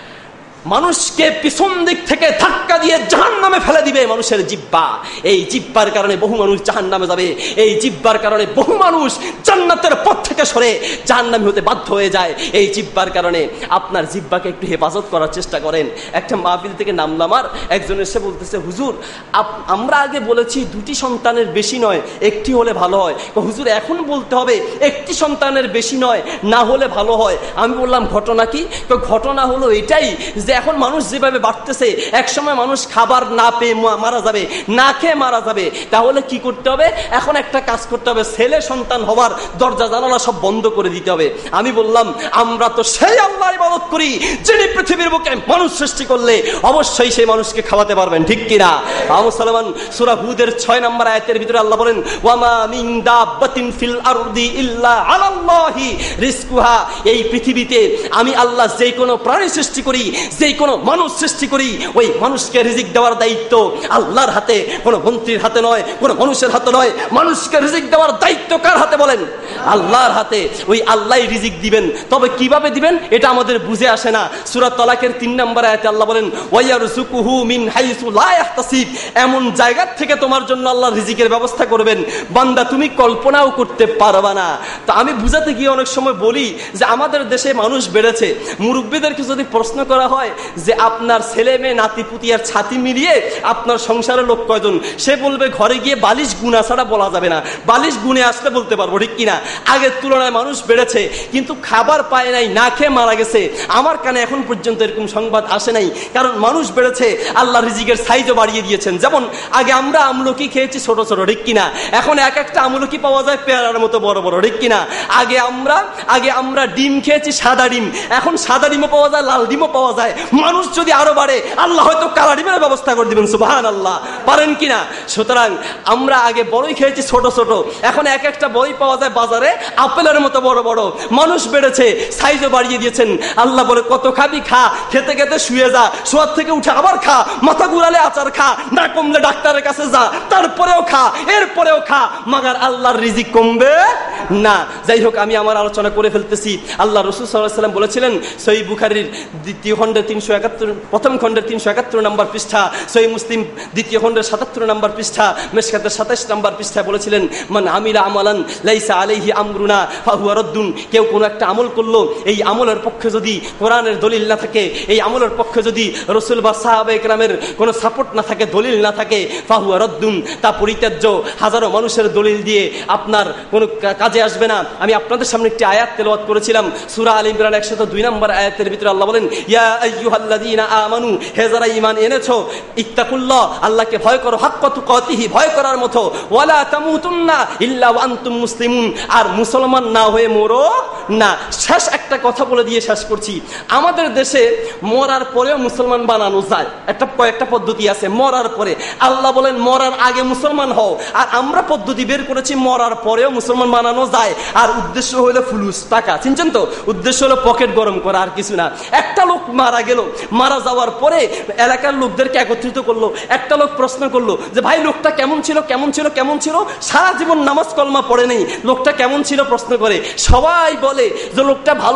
মানুষকে পিছন দিক থেকে ধাক্কা দিয়ে জাহান্নামে ফেলে দিবে মানুষের জিহ্বা। এই জিহ্বার কারণে বহু মানুষ জাহান্নামে যাবে, এই জিহ্বার কারণে বহু মানুষ জান্নাতের পথ থেকে সরে জাহান্নামী হতে বাধ্য হয়ে যায়। এই জিহ্বার কারণে আপনার জিহ্বাকে একটু হেফাজত করার চেষ্টা করেন। একটা মাহফিল থেকে নামলাম, আর একজন এসে বলতেছে, হুজুর আমরা আগে বলেছি দুটি সন্তানের বেশি নয়, একটি হলে ভালো হয়। হুজুর এখন বলতে হবে একটি সন্তানের বেশি নয়, না হলে ভালো হয়। আমি বললাম ঘটনা কি? ঘটনা হলো এটাই যে এখন মানুষ যেভাবে বাড়তেছে, একসময় মানুষ খাবার না পেয়ে মারা যাবে, না খেয়ে মারা যাবে। তাহলে কি করতে হবে? এখন একটা কাজ করতে হবে, ছেলে সন্তান হওয়ার দরজা জানালা সব বন্ধ করে দিতে হবে। আমি বললাম আমরা তো সেই আল্লাহর ইবাদত করি যিনি পৃথিবীর বুকে মানুষ সৃষ্টি করলে অবশ্যই সেই মানুষকে খাওয়াতে পারবেন, ঠিক কিনা? মুসলমান সূরা হুদের ছয় নম্বর আয়াতের ভিতরে আল্লাহ বলেন ওয়ামা মিন দাব্বাতিন ফিল আরদি ইল্লা আলাল্লাহি রিজকুহা, এই পৃথিবীতে আমি আল্লাহ যে কোনো প্রাণী সৃষ্টি করি, যে কোনো মানুষ সৃষ্টি করি, ওই মানুষকে রিজিক দেওয়ার দায়িত্ব আল্লাহর হাতে, কোনো মন্ত্রীর হাতে নয়, কোনো মানুষের হাতে নয়। মানুষকে রিজিক দেওয়ার দায়িত্ব কার হাতে বলেন? আল্লাহর হাতে। ওই আল্লাহই রিজিক দিবেন, তবে কিভাবে দিবেন এটা আমাদের বুঝে আসে না। সূরা তালাকের তিন নম্বর আয়াতে আল্লাহ বলেন ওয়ায়ারযুকুহু মিন হাইসু লা ইয়াহতাসিব, এমন জায়গা থেকে তোমার জন্য আল্লাহ রিজিকের ব্যবস্থা করবেন বান্দা তুমি কল্পনাও করতে পারবা না। তো আমি বুঝাতে গিয়ে অনেক সময় বলি যে আমাদের দেশে মানুষ বেড়েছে, মুরব্বীদেরকে যদি প্রশ্ন করা হয় যে আপনার ছেলে মেয়ে নাতি পুতি আর ছাতি মিলিয়ে আপনার সংসারের লোক কয়জন, সে বলবে ঘরে গিয়ে বালিশ গুনা ছাড়া বলা যাবে না, বালিশ গুনে আসলে বলতে পারবো, ঠিক কিনা? আগের তুলনায় মানুষ বেড়েছে, কিন্তু খাবার পায় নাই, না খেয়ে মারা গেছে। আমার কানে এখন পর্যন্ত এরকম সংবাদ আসে নাই, কারণ মানুষ বেড়েছে, আল্লাহ রিজিকের সাইজও বাড়িয়ে দিয়েছেন। যেমন আগে আমরা আমলকি খেয়েছি ছোট ছোট, ঠিক কিনা? এখন এক একটা আমলকি পাওয়া যায় পেয়ারার মতো বড় বড়, ঠিক কিনা? আগে আমরা আগে আমরা ডিম খেয়েছি সাদা ডিম, এখন সাদা ডিমও পাওয়া যায়, লাল ডিমও পাওয়া যায়। মানুষ যদি আরো বাড়ে আল্লাহ হয়তো কালা ডিমের ব্যবস্থা করে দিবেন, সুবহানাল্লাহ, পারেন কিনা? সুতরাং আমরা আগে বড়ই খেয়েছি ছোট ছোট, এখন এক একটা বড়ই পাওয়া যায় বাজারে আপেলের মতো বড় বড়। মানুষ বেড়েছে, সাইজও বাড়িয়ে দিয়েছেন। আল্লাহ বলে কত খাবি খা, খেতে খেতে শুয়ে যা, শোয়ার থেকে উঠে আবার খা, মাথা ঘুরালে আচার খা, না কমলে ডাক্তারের কাছে যা, তারপরেও খা, এরপরেও খা, মাগার আল্লাহর রিজিক কমবে না। যাই হোক, আমি আমার আলোচনা করে ফেলতেছি। আল্লাহ রাসূল সাল্লাল্লাহু আলাইহি ওয়াসাল্লাম বলেছিলেন সহিহ বুখারীর দ্বিতীয় খণ্ডের তিনশো একাত্তর প্রথম খণ্ডের তিনশো একাত্তর নম্বর পৃষ্ঠা, সহিহ মুসলিম দ্বিতীয় খণ্ডের সাতাত্তর নম্বর পৃষ্ঠা, মেশকাতের সাতাশ নম্বর পৃষ্ঠা বলেছিলেন মান আমিলা আমালান লাইসা আলাইহি আমরুনা ফাহুয়া রাদ্দুন, কেউ কোনো একটা আমল করলো, এই আমলের পক্ষে যদি কোরআনের দলিল না থাকে, এই আমলের পক্ষে যদি রাসূল বা সাহাবায়ে কেরামের কোনো সাপোর্ট না থাকে, দলিল না থাকে, ফাহুয়া রাদ্দুন, তা পরিত্যাজ্য। হাজারো মানুষের দলিল দিয়ে আপনার কোনো কাজে আসবে না। আমি আপনাদের সামনে একটি আয়াত তেলাওয়াত করেছিলাম, সূরা আলে ইমরান একশো দুই নম্বর আয়াতের ভিতরে আল্লাহ বলেন ইয়া আইয়ুহাল্লাযীনা আমানু, হে যারা ঈমান এনেছো, ইত্তাকুল্লাহ, আল্লাহকে ভয় করো, হাক্কা তুকাতিহি, ভয় করার মতো, ওয়ালা তামুতুন্না ইল্লা ওয়া আনতুম মুসলিমুন, আর মুসলমান না হয়ে মরো না। শেষ একটা কথা বলে দিয়ে শেষ করছি। আমাদের দেশে মরার পরেও মুসলমান বানানো যায়, একটা কয়েকটা পদ্ধতি আছে মরার পরে। আল্লাহ বলেন মরার আগে মুসলমান হও, আর আমরা পদ্ধতি বের করেছি মরার পরেও মুসলমান বানানো যায়। আর উদ্দেশ্য হলো ফুলুস, টাকা, চিনছেন তো? উদ্দেশ্য হলো পকেট গরম করা, আর কিছু না। একটা লোক মারা গেল, মারা যাওয়ার পরে এলাকার লোকদেরকে একত্রিত করলো। একটা লোক প্রশ্ন করলো যে ভাই লোকটা কেমন ছিল কেমন ছিল কেমন ছিল সারা জীবন নামাজ কলমা পড়ে নেই, লোকটা কেমন ছিল প্রশ্ন করে। সবাই বলে যে লোকটা ভালো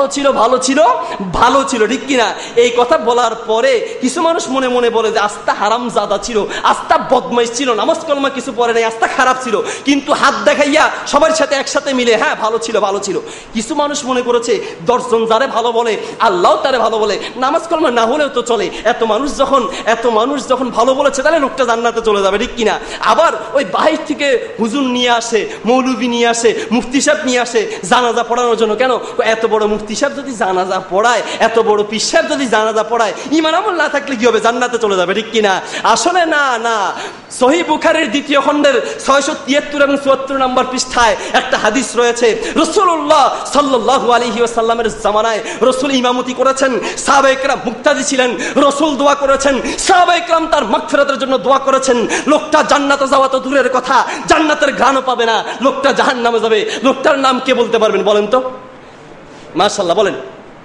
ভালো ছিল ভালো ছিল ভালো ছিল, ঠিক কিনা? এই কথা বলার পরে কিছু মানুষ মনে মনে বলে যে আস্তা হারামজাদা ছিল, আস্তা বদমাইশ ছিল, নামাজ কলমা কিছু পড়ে নাই, আস্তা খারাপ ছিল, কিন্তু হাত দেখাইয়া সবার সাথে একসাথে মিলে হ্যাঁ ভালো ছিল ভালো ছিল। কিছু মানুষ মনে করেছে দশজন যারে ভালো বলে আল্লাহ তারে ভালো বলে, নামাজ কলমা না হলেও তো চলে, এত মানুষ যখন এত মানুষ যখন ভালো বলেছে তাহলে লোকটা জান্নাতে চলে যাবে, ঠিক কিনা? আবার ওই বাহির থেকে হুজুর নিয়ে আসে, মৌলবি নিয়ে আসে, মুফতি সাহেব নিয়ে আসে জানাজা পড়ানোর জন্য। কেন? এত বড় মুফতি সাহেব যদি জানাজা পড়ায়, এত বড় পীর সাহেব যদি জানাজা পড়ায়, ঈমান আমল না থাকলে কি হবে? জান্নাতে চলে যাবে, ঠিক কিনা? আসলে না না, সহিহ বুখারীর দ্বিতীয় খণ্ডের ছয়শো তিয়াত্তর এবং চুয়াত্তর নম্বর পৃষ্ঠায় একটা হাদিস রয়েছে। রাসূলুল্লাহ সাল্লাল্লাহু আলাইহি ওয়াসাল্লামের জামানায় রাসূল ইমামতি করেছেন, সাহাবায়ে কেরাম মুক্তাদি ছিলেন, রাসূল দোয়া করেছেন, সাহাবায়ে কেরাম তার মাগফিরাতের জন্য দোয়া করেছেন। লোকটা জান্নাতে যাওয়া তো দূরের কথা, জান্নাতের ঘ্রাণও পাবে না, লোকটা জাহান্নামে যাবে। লোকটার নাম কে বলতে পারবেন বলেন তো? মাশাআল্লাহ বলেন,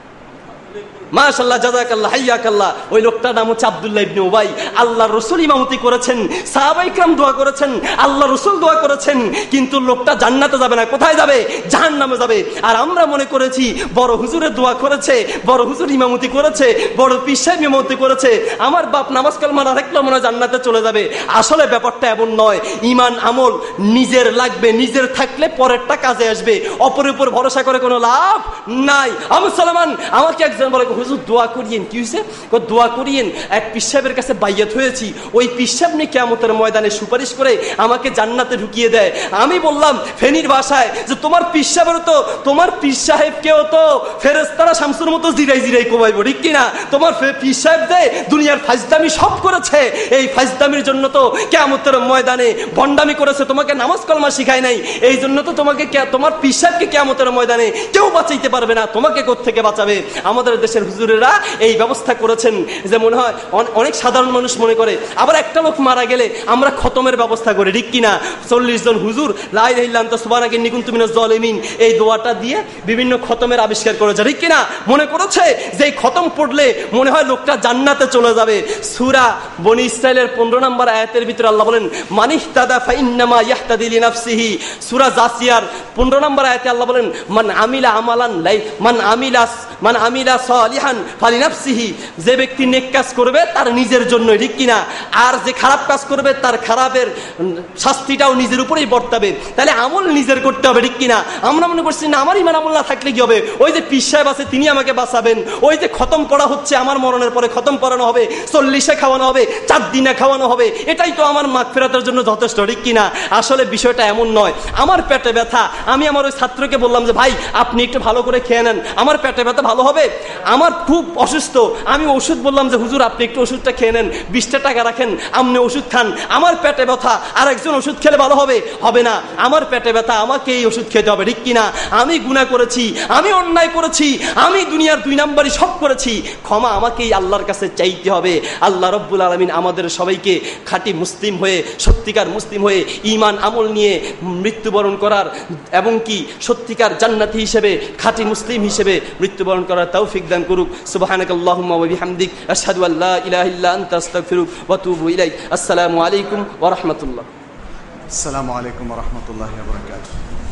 মাশাআল্লাহ, জাযাকাল্লাহ, হাইয়াকাল্লাহ। ওই লোকটার নাম হচ্ছে আব্দুল্লাহ ইবনে উবাই। আল্লাহর রাসূল ইমামতি করেছেন, সাহাবায়ে কেরাম দোয়া করেছেন, আল্লাহর রাসূল দোয়া করেছেন, কিন্তু লোকটা জান্নাতে যাবে না, কোথায় যাবে? জাহান্নামে যাবে। আর আমরা মনে করেছি বড় হুজুরের দোয়া করেছে, বড় হুজুর ইমামতি করেছে, বড় পীর সাহেব ইমামতি করেছে, আমার বাপ নামাজ কালমা না রাখলে মনে হয় জান্নাতে চলে যাবে। আসলে ব্যাপারটা এমন নয়। ঈমান আমল নিজের লাগবে, নিজের থাকলে পরেরটা কাজে আসবে, অপরের উপর ভরসা করে কোনো লাভ নাই। আমি মুসলমান, আমাকে একজন বলে হুজুর দোয়া করিয়েন। কি হয়েছে? দোয়া করিয়েন, এক পীর সাহেবের কাছে বাইয়াত হয়েছি, ওই পীর সাহেব নিয়ে কিয়ামতের ময়দানে সুপারিশ করে আমাকে জান্নাতে ঢুকিয়ে দেয়। আমি বললাম ফেনীর ভাষায় যে তোমার পীর সাহেবের তো তোমার পীর সাহেবকেও তো ফেরেশতারা শামসুর মতো জিরাই জিরাই কোবাইবো, ঠিক কিনা? তোমার পীর সাহেব দে দুনিয়ার ফাজদামি সব করেছে, এই ফাজদামির জন্য তো কিয়ামতের ময়দানে ভণ্ডামি করেছে, তোমাকে নামাজ কলমা শিখায় নাই, এই জন্য তো তোমাকে তোমার পীর সাহেবকে কিয়ামতের ময়দানে কেউ বাঁচাইতে পারবে না, তোমাকে কোত্থেকে বাঁচাবে? আমাদের দেশের হুজুরেরা এই ব্যবস্থা করেছেন যে মনে হয় অনেক সাধারণ মানুষ মনে করে আবার একটা লোক মারা গেলে আমরা খতমের ব্যবস্থা করি, ঠিক কিনা? চল্লিশ জন হুজুর লা ইলাহা ইল্লা আনতা সুবহানাকা ইন্নী কুনতু মিনাজ জালিমিন এই দোয়াটা দিয়ে বিভিন্ন খতমের আবিষ্কার করেছে, ঠিক কিনা? মনে করেছে যে এই খতম পড়লে মনে হয় লোকটা জান্নাতে চলে যাবে। সূরা বনী ইসরাঈলের পনেরো নম্বর আয়াতের ভিতরে আল্লাহ বলেন মান ইহতাদা ফাইন্নামা ইয়াহতাদি লিনাফসিহি। সূরা জাসিয়ার পনেরো নম্বর আয়াতে আল্লাহ বলেন মান আমিলা আমালান লাই মান আমিলা মান আমিলা সালিহান ফালিনাফসিহি। যে ব্যক্তি নেক কাজ করবে তার নিজের জন্য, ঠিক কিনা? আর যে খারাপ কাজ করবে তার খারাপের শাস্তিটাও নিজের উপরেই বর্তাবে। তাহলে আমল নিজের করতে হবে, ঠিক কিনা? আমরা মনে করছি না আমার ঈমান আমল না থাকলে কি হবে? ওই যে পীর সাহেব আছে তিনি আমাকে বাঁচাবেন, ওই যে খতম পড়া হচ্ছে আমার মরণের পরে খতম পড়ানো হবে, চল্লিশে খাওয়ানো হবে, চার দিনে খাওয়ানো হবে, এটাই তো আমার মাগফিরাতের জন্য যথেষ্ট, ঠিক কিনা? আসলে বিষয়টা এমন নয়। আমার পেটে ব্যথা, আমি আমার ওই ছাত্রকে বললাম যে ভাই আপনি একটু ভালো করে খেয়ে নেন, আমার পেটে ব্যথা ভালো হবে। আমার খুব অসুস্থ, আমি ওষুধ বললাম যে হুজুর আপনি একটু ওষুধটা খেয়ে নেন, বিশটা টাকা রাখেন, আপনি ওষুধ খান। আমার পেটে ব্যথা, আর একজন ওষুধ খেলে ভালো হবে? হবে না। আমার পেটে ব্যথা, আমাকে এই ওষুধ খেতে হবে, ঠিক কিনা? আমি গুনাহ করেছি, আমি অন্যায় করেছি, আমি দুনিয়ার দুই নাম্বারই সব করেছি, ক্ষমা আমাকেই আল্লাহর কাছে চাইতে হবে। আল্লাহ রব্বুল আলামিন আমাদের সবাইকে খাঁটি মুসলিম হয়ে, সত্যিকার মুসলিম হয়ে ঈমান আমল নিয়ে মৃত্যুবরণ করার এবং কি সত্যিকার জান্নাতি হিসেবে, খাঁটি মুসলিম হিসেবে মৃত্যুবরণ করার তৌফিক দান করুক। সুবহানাকাল্লাহুম্মা ওয়া বিহামদিক আশহাদু আল্লা ইলাহা ইল্লা আনতা আস্তাগফিরুকা ওয়া আতুবু ইলাইক। আসসালামু আলাইকুম ওয়া রাহমাতুল্লাহ। আসসালামু আলাইকুম ওয়া রাহমাতুল্লাহি ওয়া বারাকাতুহু।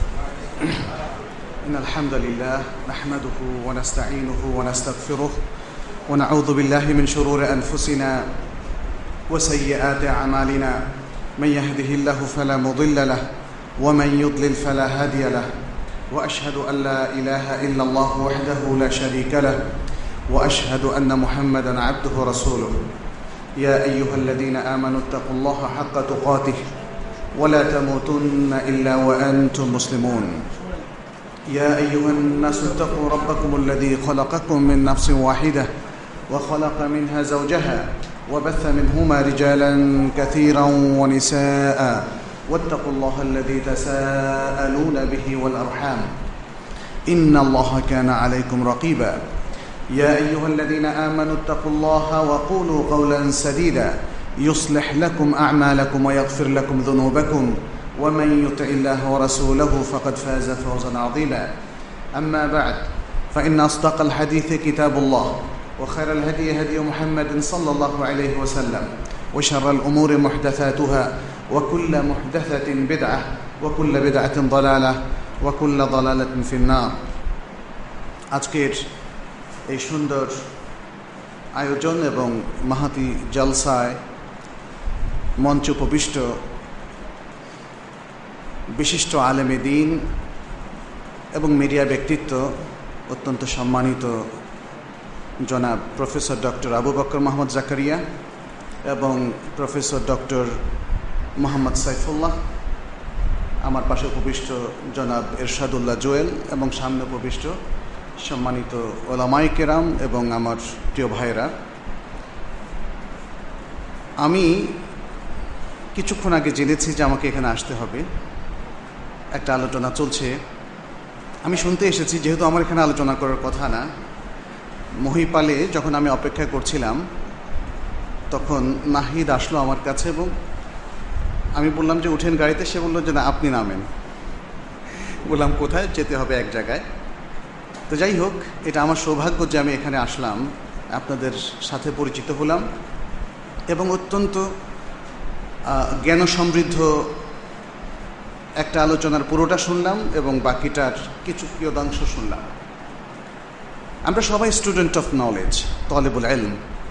ইন্নাল হামদালিল্লাহ নাহমাদুহু ওয়া নাস্তাঈনুহু ওয়া নাস্তাগফিরুহু ওয়া নাউযু বিল্লাহি মিন শুরুরি আনফুসিনা ওয়া সাইয়্যাতি আমালিনা মান ইয়াহদিহিল্লাহু ফালা মুদিল্লা লাহু ওয়া মান ইউদ্লিল ফালা হাদিয়া লাহু وأشهد أن لا إله إلا الله وحده لا شريك له وأشهد أن محمدًا عبده ورسوله يا أيها الذين آمنوا اتقوا الله حق تقاته ولا تموتن إلا وأنتم مسلمون يا أيها الناس اتقوا ربكم الذي خلقكم من نفس واحدة وخلق منها زوجها وبث منهما رجالا كثيرا ونساء واتقوا الله الذي تساءلون به والأرحام إن الله كان عليكم رقيبا يا أيها الذين آمنوا اتقوا الله وقولوا قولا سديدا يصلح لكم أعمالكم ويغفر لكم ذنوبكم ومن يطع الله ورسوله فقد فاز فوزا عظيما أما بعد فإن أصدق الحديث كتاب الله وخير الهدي هدي محمد صلى الله عليه وسلم وشر الأمور محدثاتها وكل محدثة بدعة وكل بدعة ضلالة وكل ضلالة في النار আজকের এই সুন্দর আয়োজন এবং মাহাতি জলসায় মঞ্চ উপবিষ্ট বিশিষ্ট আলেমে দ্বীন এবং মিডিয়া ব্যক্তিত্ব, অত্যন্ত সম্মানিত জনাব প্রফেসর ডক্টর আবু বকর মোহাম্মদ জাকারিয়া এবং প্রফেসর ডক্টর মোহাম্মদ সাইফুল্লাহ, আমার পাশে উপবিষ্ট জনাব এরশাদুল্লাহ জুয়েল এবং সামনে উপবিষ্ট সম্মানিত ওলামায়ে কেরাম এবং আমার প্রিয় ভাইয়েরা, আমি কিছুক্ষণ আগে জেনেছি যে আমাকে এখানে আসতে হবে। একটা আলোচনা চলছে, আমি শুনতে এসেছি। যেহেতু আমার এখানে আলোচনা করার কথা না, মহিপালে যখন আমি অপেক্ষা করছিলাম তখন নাহিদ আসলো আমার কাছে এবং আমি বললাম যে উঠেন গাড়িতে। সে বললো যে না, আপনি নামেন। বললাম কোথায়? যেতে হবে এক জায়গায়। তো যাই হোক, এটা আমার সৌভাগ্য যে আমি এখানে আসলাম, আপনাদের সাথে পরিচিত হলাম এবং অত্যন্ত জ্ঞান সমৃদ্ধ একটা আলোচনার পুরোটা শুনলাম এবং বাকিটার কিছু কিয়দাংশ শুনলাম। আমরা সবাই স্টুডেন্ট অফ নলেজ, তলেবুল ইলম।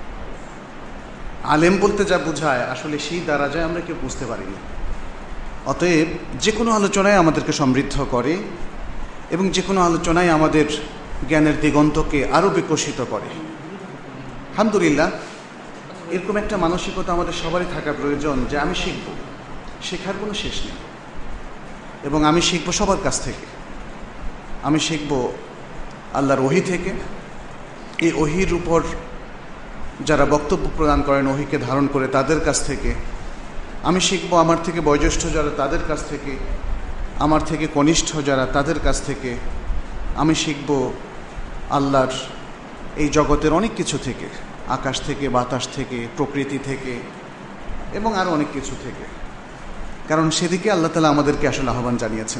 আলেম বলতে যা বোঝায় আসলে সেই দ্বারা যায় আমরা কেউ বুঝতে পারিনি। অতএব যে কোনো আলোচনায় আমাদেরকে সমৃদ্ধ করে এবং যে কোনো আলোচনায় আমাদের জ্ঞানের দিগন্তকে আরও বিকশিত করে। আলহামদুলিল্লাহ, এরকম একটা মানসিকতা আমাদের সবারই থাকা প্রয়োজন যে আমি শিখব, শেখার কোনো শেষ নেই এবং আমি শিখব সবার কাছ থেকে। আমি শিখব আল্লাহর ওহী থেকে, এই ওহীর উপর যারা বক্তব্য প্রদান করেন ওহীকে ধারণ করে তাদের কাছ থেকে। আমি শিখব আমার থেকে বয়োজ্যেষ্ঠ যারা তাদের কাছ থেকে, আমার থেকে কনিষ্ঠ যারা তাদের কাছ থেকে। আমি শিখব আল্লাহর এই জগতের অনেক কিছু থেকে, আকাশ থেকে, বাতাস থেকে, প্রকৃতি থেকে এবং আরও অনেক কিছু থেকে, কারণ সেদিকে আল্লাহ তাআলা আমাদেরকে আসলে আহ্বান জানিয়েছেন।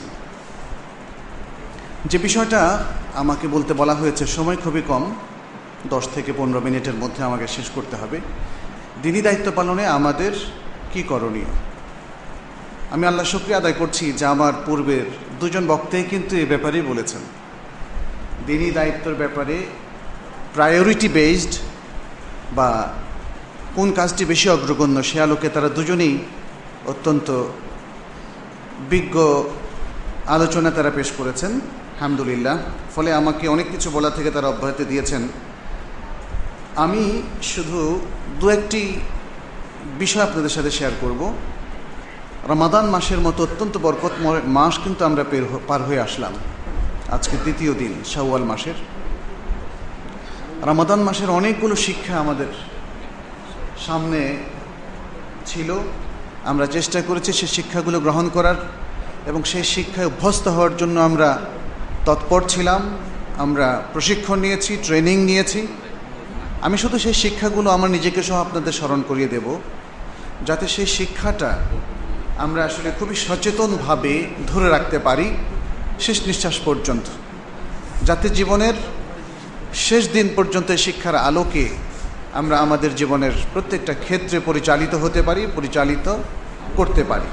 যে বিষয়টা আমাকে বলতে বলা হয়েছে, সময় খুবই কম, দশ থেকে পনেরো মিনিটের মধ্যে আমাকে শেষ করতে হবে। দ্বীনি দায়িত্ব পালনে আমাদের কি করণীয়? আমি আল্লাহ শুকরিয়া আদায় করছি যে আমার পূর্বের দুজন বক্তাই কিন্তু এ ব্যাপারেই বলেছেন। দ্বীনি দায়িত্বের ব্যাপারে প্রায়োরিটি বেসড বা কোন কাজটি বেশি অগ্রগণ্য সে আলোকে তারা দুজনেই অত্যন্ত বিজ্ঞ আলোচনা তারা পেশ করেছেন, আলহামদুলিল্লাহ। ফলে আমাকে অনেক কিছু বলা থেকে তারা অব্যাহতি দিয়েছেন। আমি শুধু দু একটি বিষয় আপনাদের সাথে শেয়ার করব। রমাদান মাসের মতো অত্যন্ত বরকতময় মাস কিন্তু আমরা পার হয়ে আসলাম। আজকে দ্বিতীয় দিন শাওয়াল মাসের। রমাদান মাসের অনেকগুলো শিক্ষা আমাদের সামনে ছিল। আমরা চেষ্টা করেছি সেই শিক্ষাগুলো গ্রহণ করার এবং সেই শিক্ষায় অভ্যস্ত হওয়ার জন্য আমরা তৎপর ছিলাম। আমরা প্রশিক্ষণ নিয়েছি, ট্রেনিং নিয়েছি। আমি শুধু সেই শিক্ষাগুলো আমার নিজেকে সহ আপনাদের স্মরণ করিয়ে দেব, যাতে সেই শিক্ষাটা আমরা আসলে খুবই সচেতনভাবে ধরে রাখতে পারি শেষ নিঃশ্বাস পর্যন্ত, যাতে জীবনের শেষ দিন পর্যন্ত শিক্ষার আলোকে আমরা আমাদের জীবনের প্রত্যেকটা ক্ষেত্রে পরিচালিত হতে পারি, পরিচালিত করতে পারি।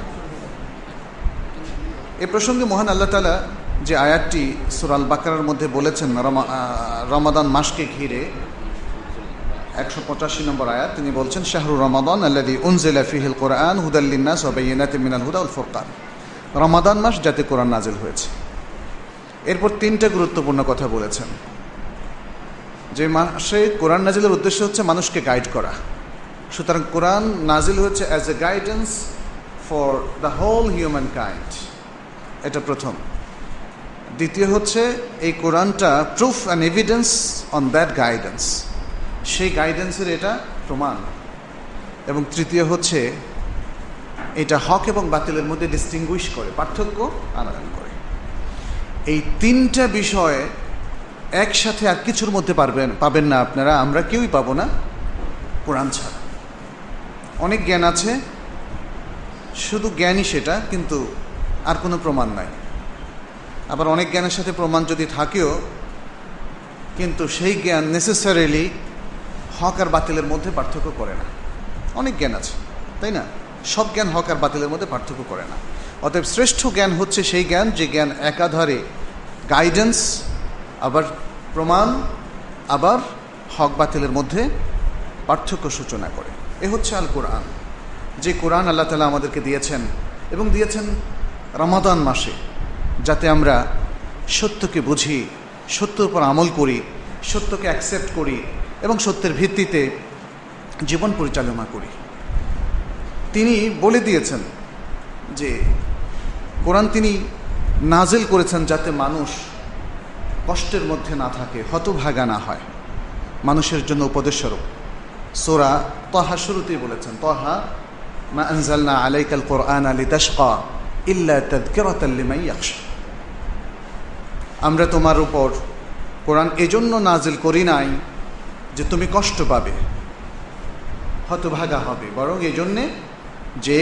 এ প্রসঙ্গে মহান আল্লাহ তাআলা যে আয়াতটি সূরা আল বাকারার মধ্যে বলেছেন রমাদান মাসকে ঘিরে, একশো পঁচাশি নম্বর আয়াত, তিনি বলছেন শাহরু রমাদান আল্লাযী উনজিলা ফীহিল কুরআন হুদাল লিন-নাস ওয়া বায়িনাতিন মিনাল হুদা ওয়াল ফুরকান। রমাদান মাস যাতে কোরআন নাজিল হয়েছে। এরপর তিনটা গুরুত্বপূর্ণ কথা বলেছেন। যে মাসে কোরআন নাজিলের উদ্দেশ্য হচ্ছে মানুষকে গাইড করা, সুতরাং কোরআন নাজিল হচ্ছে as a guidance for the whole humankind, এটা প্রথম। দ্বিতীয় হচ্ছে এই কোরআনটা proof and evidence on that guidance, সেই গাইডেন্সের এটা প্রমাণ। এবং তৃতীয় হচ্ছে এটা হক এবং বাতিলের মধ্যে ডিস্টিংগুইশ করে, পার্থক্য আনয়ন করে। এই তিনটা বিষয় একসাথে আর কিছুর মধ্যে পারবেন পাবেন না আপনারা, আমরা কেউই পাবো না কোরআন ছাড়া। অনেক জ্ঞান আছে, শুধু জ্ঞানই সেটা, কিন্তু আর কোনো প্রমাণ নাই। আবার অনেক জ্ঞানের সাথে প্রমাণ যদি থাকেও, কিন্তু সেই জ্ঞান নেসেসারিলি হক আর বাতিলের মধ্যে পার্থক্য করে না। অনেক জ্ঞান আছে, তাই না? সব জ্ঞান হক আর বাতিলের মধ্যে পার্থক্য করে না। অতএব শ্রেষ্ঠ জ্ঞান হচ্ছে সেই জ্ঞান যে জ্ঞান একাধারে গাইডেন্স, আবার প্রমাণ, আবার হক বাতিলের মধ্যে পার্থক্য সূচনা করে। এ হচ্ছে আল কোরআন, যে কোরআন আল্লাহ তাআলা আমাদেরকে দিয়েছেন এবং দিয়েছেন রমাদান মাসে, যাতে আমরা সত্যকে বুঝি, সত্যের উপর আমল করি, সত্যকে অ্যাকসেপ্ট করি এবং সত্যের ভিত্তিতে জীবন পরিচালনা করি। তিনি বলে দিয়েছেন যে কোরআন তিনি নাজিল করেছেন যাতে মানুষ কষ্টের মধ্যে না থাকে, হতভাগা না হয়, মানুষের জন্য উপদেশস্বরূপ। সূরা তাহা শুরুতেই বলেছেন, তাহা মা আনজালনা আলাইকাল কোরআন লিতাশকা ইল্লা তাযকিরাতাল লিমান ইয়াখশা। আমরা তোমার উপর কোরআন এজন্য নাজিল করি নাই যে তুমি কষ্ট পাবে, হতভাগা হবে, বরং এই জন্যে যে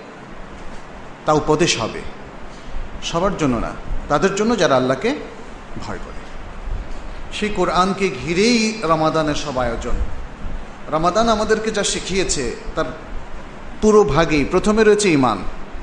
তা উপদেশ হবে, সবার জন্য না, তাদের জন্য যারা আল্লাহকে ভয় করে। সেই কোরআনকে ঘিরেই রমাদানের সব আয়োজন। রমাদান আমাদেরকে যা শিখিয়েছে তার পুরো ভাগেই প্রথমে রয়েছে ঈমান।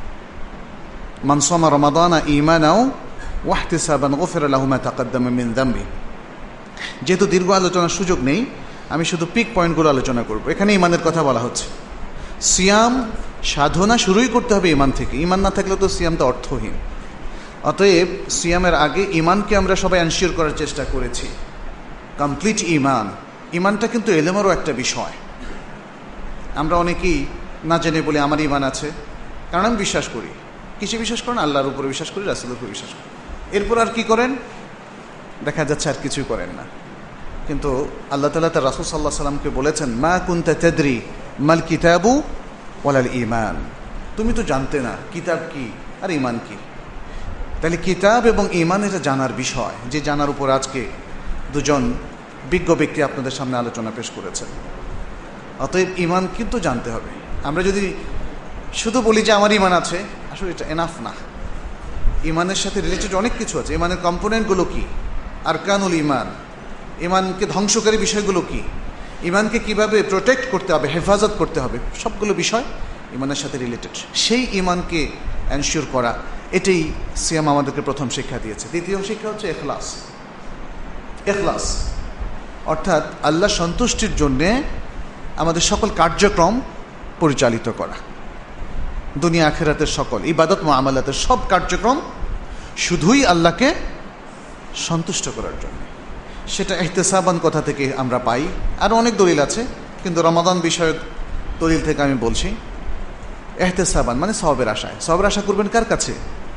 মান সামা রমাদানা ঈমানাও ওয়াহতিসাবান গুফিরা লাহু মা তাকাদ্দামা মিন যামবি। যেহেতু দীর্ঘ আলোচনার সুযোগ নেই, আমি শুধু পিক পয়েন্টগুলো আলোচনা করব। এখানে ঈমানের কথা বলা হচ্ছে। সিয়াম সাধনা শুরুই করতে হবে ঈমান থেকে। ঈমান না থাকলে তো সিয়ামটা অর্থহীন। অতএব সিয়ামের আগে ঈমানকে আমরা সবাই এনশিওর করার চেষ্টা করেছি, কমপ্লিট ঈমান। ঈমানটা কিন্তু এলেমেরও একটা বিষয়। আমরা অনেকেই না জেনে বলি আমার ঈমান আছে, কারণ আমি বিশ্বাস করি। কিসে বিশ্বাস করেন? আল্লাহর উপরে বিশ্বাস করি, রাসূলের উপরে বিশ্বাস করি। এরপর আর কি করেন? দেখা যাচ্ছে আর কিছুই করেন না। কিন্তু আল্লাহ তাআলা তার রাসূল সাল্লাল্লাহু আলাইহি সাল্লামকে বলেছেন, মা কুনতা তাদরি মাল কিতাবু ওয়ালাল ঈমান। তুমি তো জানতে না কিতাব কি আর ঈমান কি। তাহলে কিতাব এবং ঈমান এটা জানার বিষয়, যে জানার উপর আজকে দুজন বিজ্ঞ ব্যক্তি আপনাদের সামনে আলোচনা পেশ করেছেন। অতএব ঈমান কিন্তু জানতে হবে। আমরা যদি শুধু বলি যে আমার ঈমান আছে, আসলে এটা এনাফ না। ঈমানের সাথে রিলেটেড অনেক কিছু আছে। ঈমানের কম্পোনেন্টগুলো কি, আরকানুল ঈমান, ঈমানকে ধ্বংসকারী বিষয়গুলো কি, ঈমানকে কিভাবে প্রোটেক্ট করতে হবে, হেফাজত করতে হবে, সবগুলো বিষয় ঈমানের সাথে রিলেটেড। সেই ঈমানকে এনশিওর করা, এটাই সিয়াম আমাদেরকে প্রথম শিক্ষা দিয়েছে। দ্বিতীয় শিক্ষা হচ্ছে ইখলাস। ইখলাস অর্থাৎ আল্লাহ সন্তুষ্টির জন্যে আমাদের সকল কার্যক্রম পরিচালিত করা। দুনিয়া আখিরাতের সকল ইবাদত মুআমালাতের সব কার্যক্রম শুধুই আল্লাহকে সন্তুষ্ট করার জন্য। সেটা ইহতিসাবান কথা থেকে আমরা পাই, আর অনেক দলিল আছে, কিন্তু রমাদান বিষয়ক দলিল থেকে আমি বলছি। ইহতিসাবান মানে সওয়াবের আশায়। সওয়াবের আশা করবেন কার কাছে?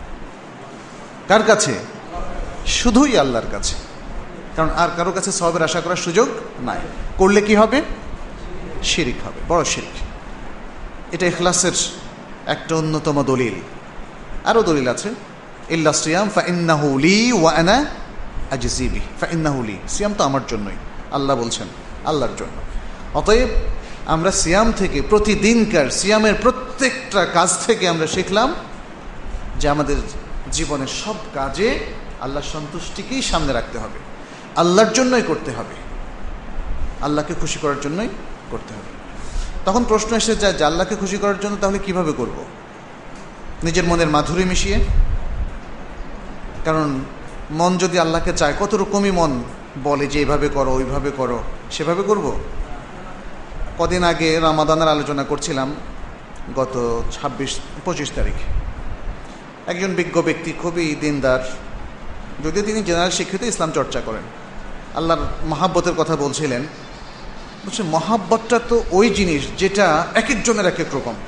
কার কাছে? শুধুই আল্লাহর কাছে। কারণ আর কারো কাছে সওয়াবের আশা করার সুযোগ নাই। করলে কি হবে? শিরিক হবে, বড় শিরিক। এটা ইখলাসের একটা অন্যতম দলিল। আরও দলিল আছে, ইল্লা সিয়াম ফাইন্নাহু লি ওয়া আনা আজজি বিহি। ফাইন্নাহু লি, সিয়াম তো আমার জন্যই, আল্লাহ বলছেন, আল্লাহর জন্য। অতএব আমরা সিয়াম থেকে, প্রতিদিনকার সিয়ামের প্রত্যেকটা কাজ থেকে আমরা শিখলাম যে আমাদের জীবনের সব কাজে আল্লাহর সন্তুষ্টিকেই সামনে রাখতে হবে, আল্লাহর জন্যই করতে হবে, আল্লাহকে খুশি করার জন্যই করতে হবে। তখন প্রশ্ন এসে যায় যে আল্লাহকে খুশি করার জন্য তাহলে কিভাবে করব? নিজের মনের মাধুরী মিশিয়ে? কারণ মন যদি আল্লাহকে চায়, কত রকমই মন বলে যে এইভাবে করো, ওইভাবে করো, সেভাবে করব? কদিন আগে রমাদানের আলোচনা করছিলাম, গত ছাব্বিশ পঁচিশ তারিখ। একজন বিজ্ঞ ব্যক্তি, খুবই দিনদার, যদিও তিনি জেনারেল শিক্ষিত, ইসলাম চর্চা করেন, আল্লাহর মহাব্বতের কথা বলছিলেন। বলছে মহাব্বতটা তো ওই জিনিস যেটা এক একজনের এক এক রকম।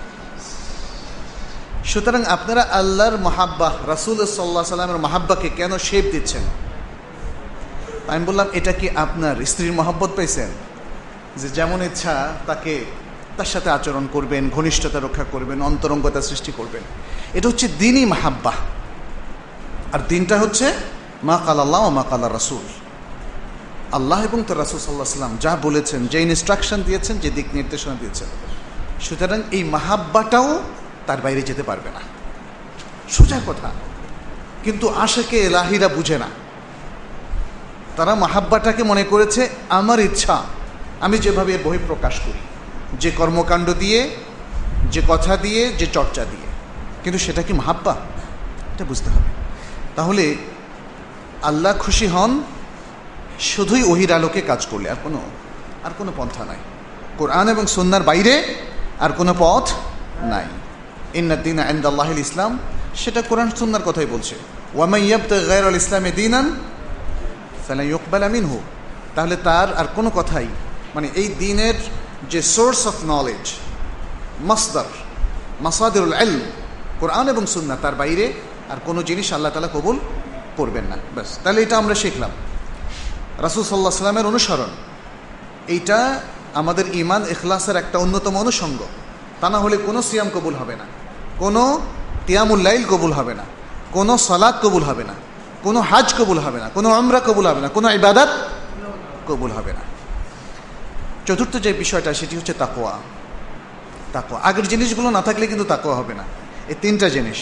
সুতরাং আপনারা আল্লাহর মহাব্বা, রাসূল সাল্লাল্লাহু আলাইহি সাল্লামের মহাব্বাকে কেন শেপ দিচ্ছেন? আমি বললাম, এটা কি আপনার স্ত্রীর মহাব্বত পাইছেন যে যেমন ইচ্ছা তাকে, তার সাথে আচরণ করবেন, ঘনিষ্ঠতা রক্ষা করবেন, অন্তরঙ্গতা সৃষ্টি করবেন? এটা হচ্ছে দ্বীনি মাহাব্বা। আর দিনটা হচ্ছে মা কাল আল্লাহ ও মা কাল রাসূল। আল্লাহ এবং তার রাসূল সাল্লাল্লাহু আলাইহি সাল্লাম যা বলেছেন, যে ইনস্ট্রাকশন দিয়েছেন, যে দিক নির্দেশনা দিয়েছেন, সুতরাং এই মাহাব্বাটাও তার বাইরে যেতে পারবে না। সোজা কথা। কিন্তু আশিকে এলাহিরা বুঝে না। তারা মাহাব্বাটাকে মনে করেছে আমার ইচ্ছা, আমি যেভাবে বহিঃপ্রকাশ করি, যে কর্মকাণ্ড দিয়ে, যে কথা দিয়ে, যে চর্চা দিয়ে। কিন্তু সেটা কি মাহাব্বা? এটা বুঝতে হবে। তাহলে আল্লাহ খুশি হন শুধুই ওহির আলোকে কাজ করলে, আর কোনো আর কোনো পন্থা নাই। কোরআন এবং সুন্নাহর বাইরে আর কোনো পথ নাই। ইন্নাদ-দীন ইনদাল্লাহিল ইসলাম, সেটা কোরআন সুন্নাহর কথাই বলছে। ওয়া মান ইয়াবতাগি গায়রাল ইসলামি দীনান ফালান ইউকবালা মিনহু। তাহলে তার আর কোনো কথাই, মানে এই দ্বীনের যে সোর্স অফ নলেজ, মাসদার মাসাদিরুল ইলম কোরআন এবং সুন্নাহ, তার বাইরে আর কোনো জিনিস আল্লাহ তাআলা কবুল করবেন না। ব্যাস, তাহলে এটা আমরা শিখলাম। রাসূল সাল্লাল্লাহু আলাইহি ওয়াসাল্লামের অনুসরণ, এইটা আমাদের ঈমান ইখলাসের একটা অন্যতম অনুষঙ্গ। তা না হলে কোনো সিয়াম কবুল হবে না, কোনো কিয়ামুল লাইল কবুল হবে না, কোনো সালাত কবুল হবে না, কোনো হাজ কবুল হবে না, কোনো উমরা কবুল হবে না, কোনো ইবাদত কবুল হবে না। চতুর্থ যে বিষয়টা, সেটি হচ্ছে তাকওয়া। তাকওয়া, আগের জিনিসগুলো না থাকলে কিন্তু তাকওয়া হবে না। এই তিনটা জিনিস,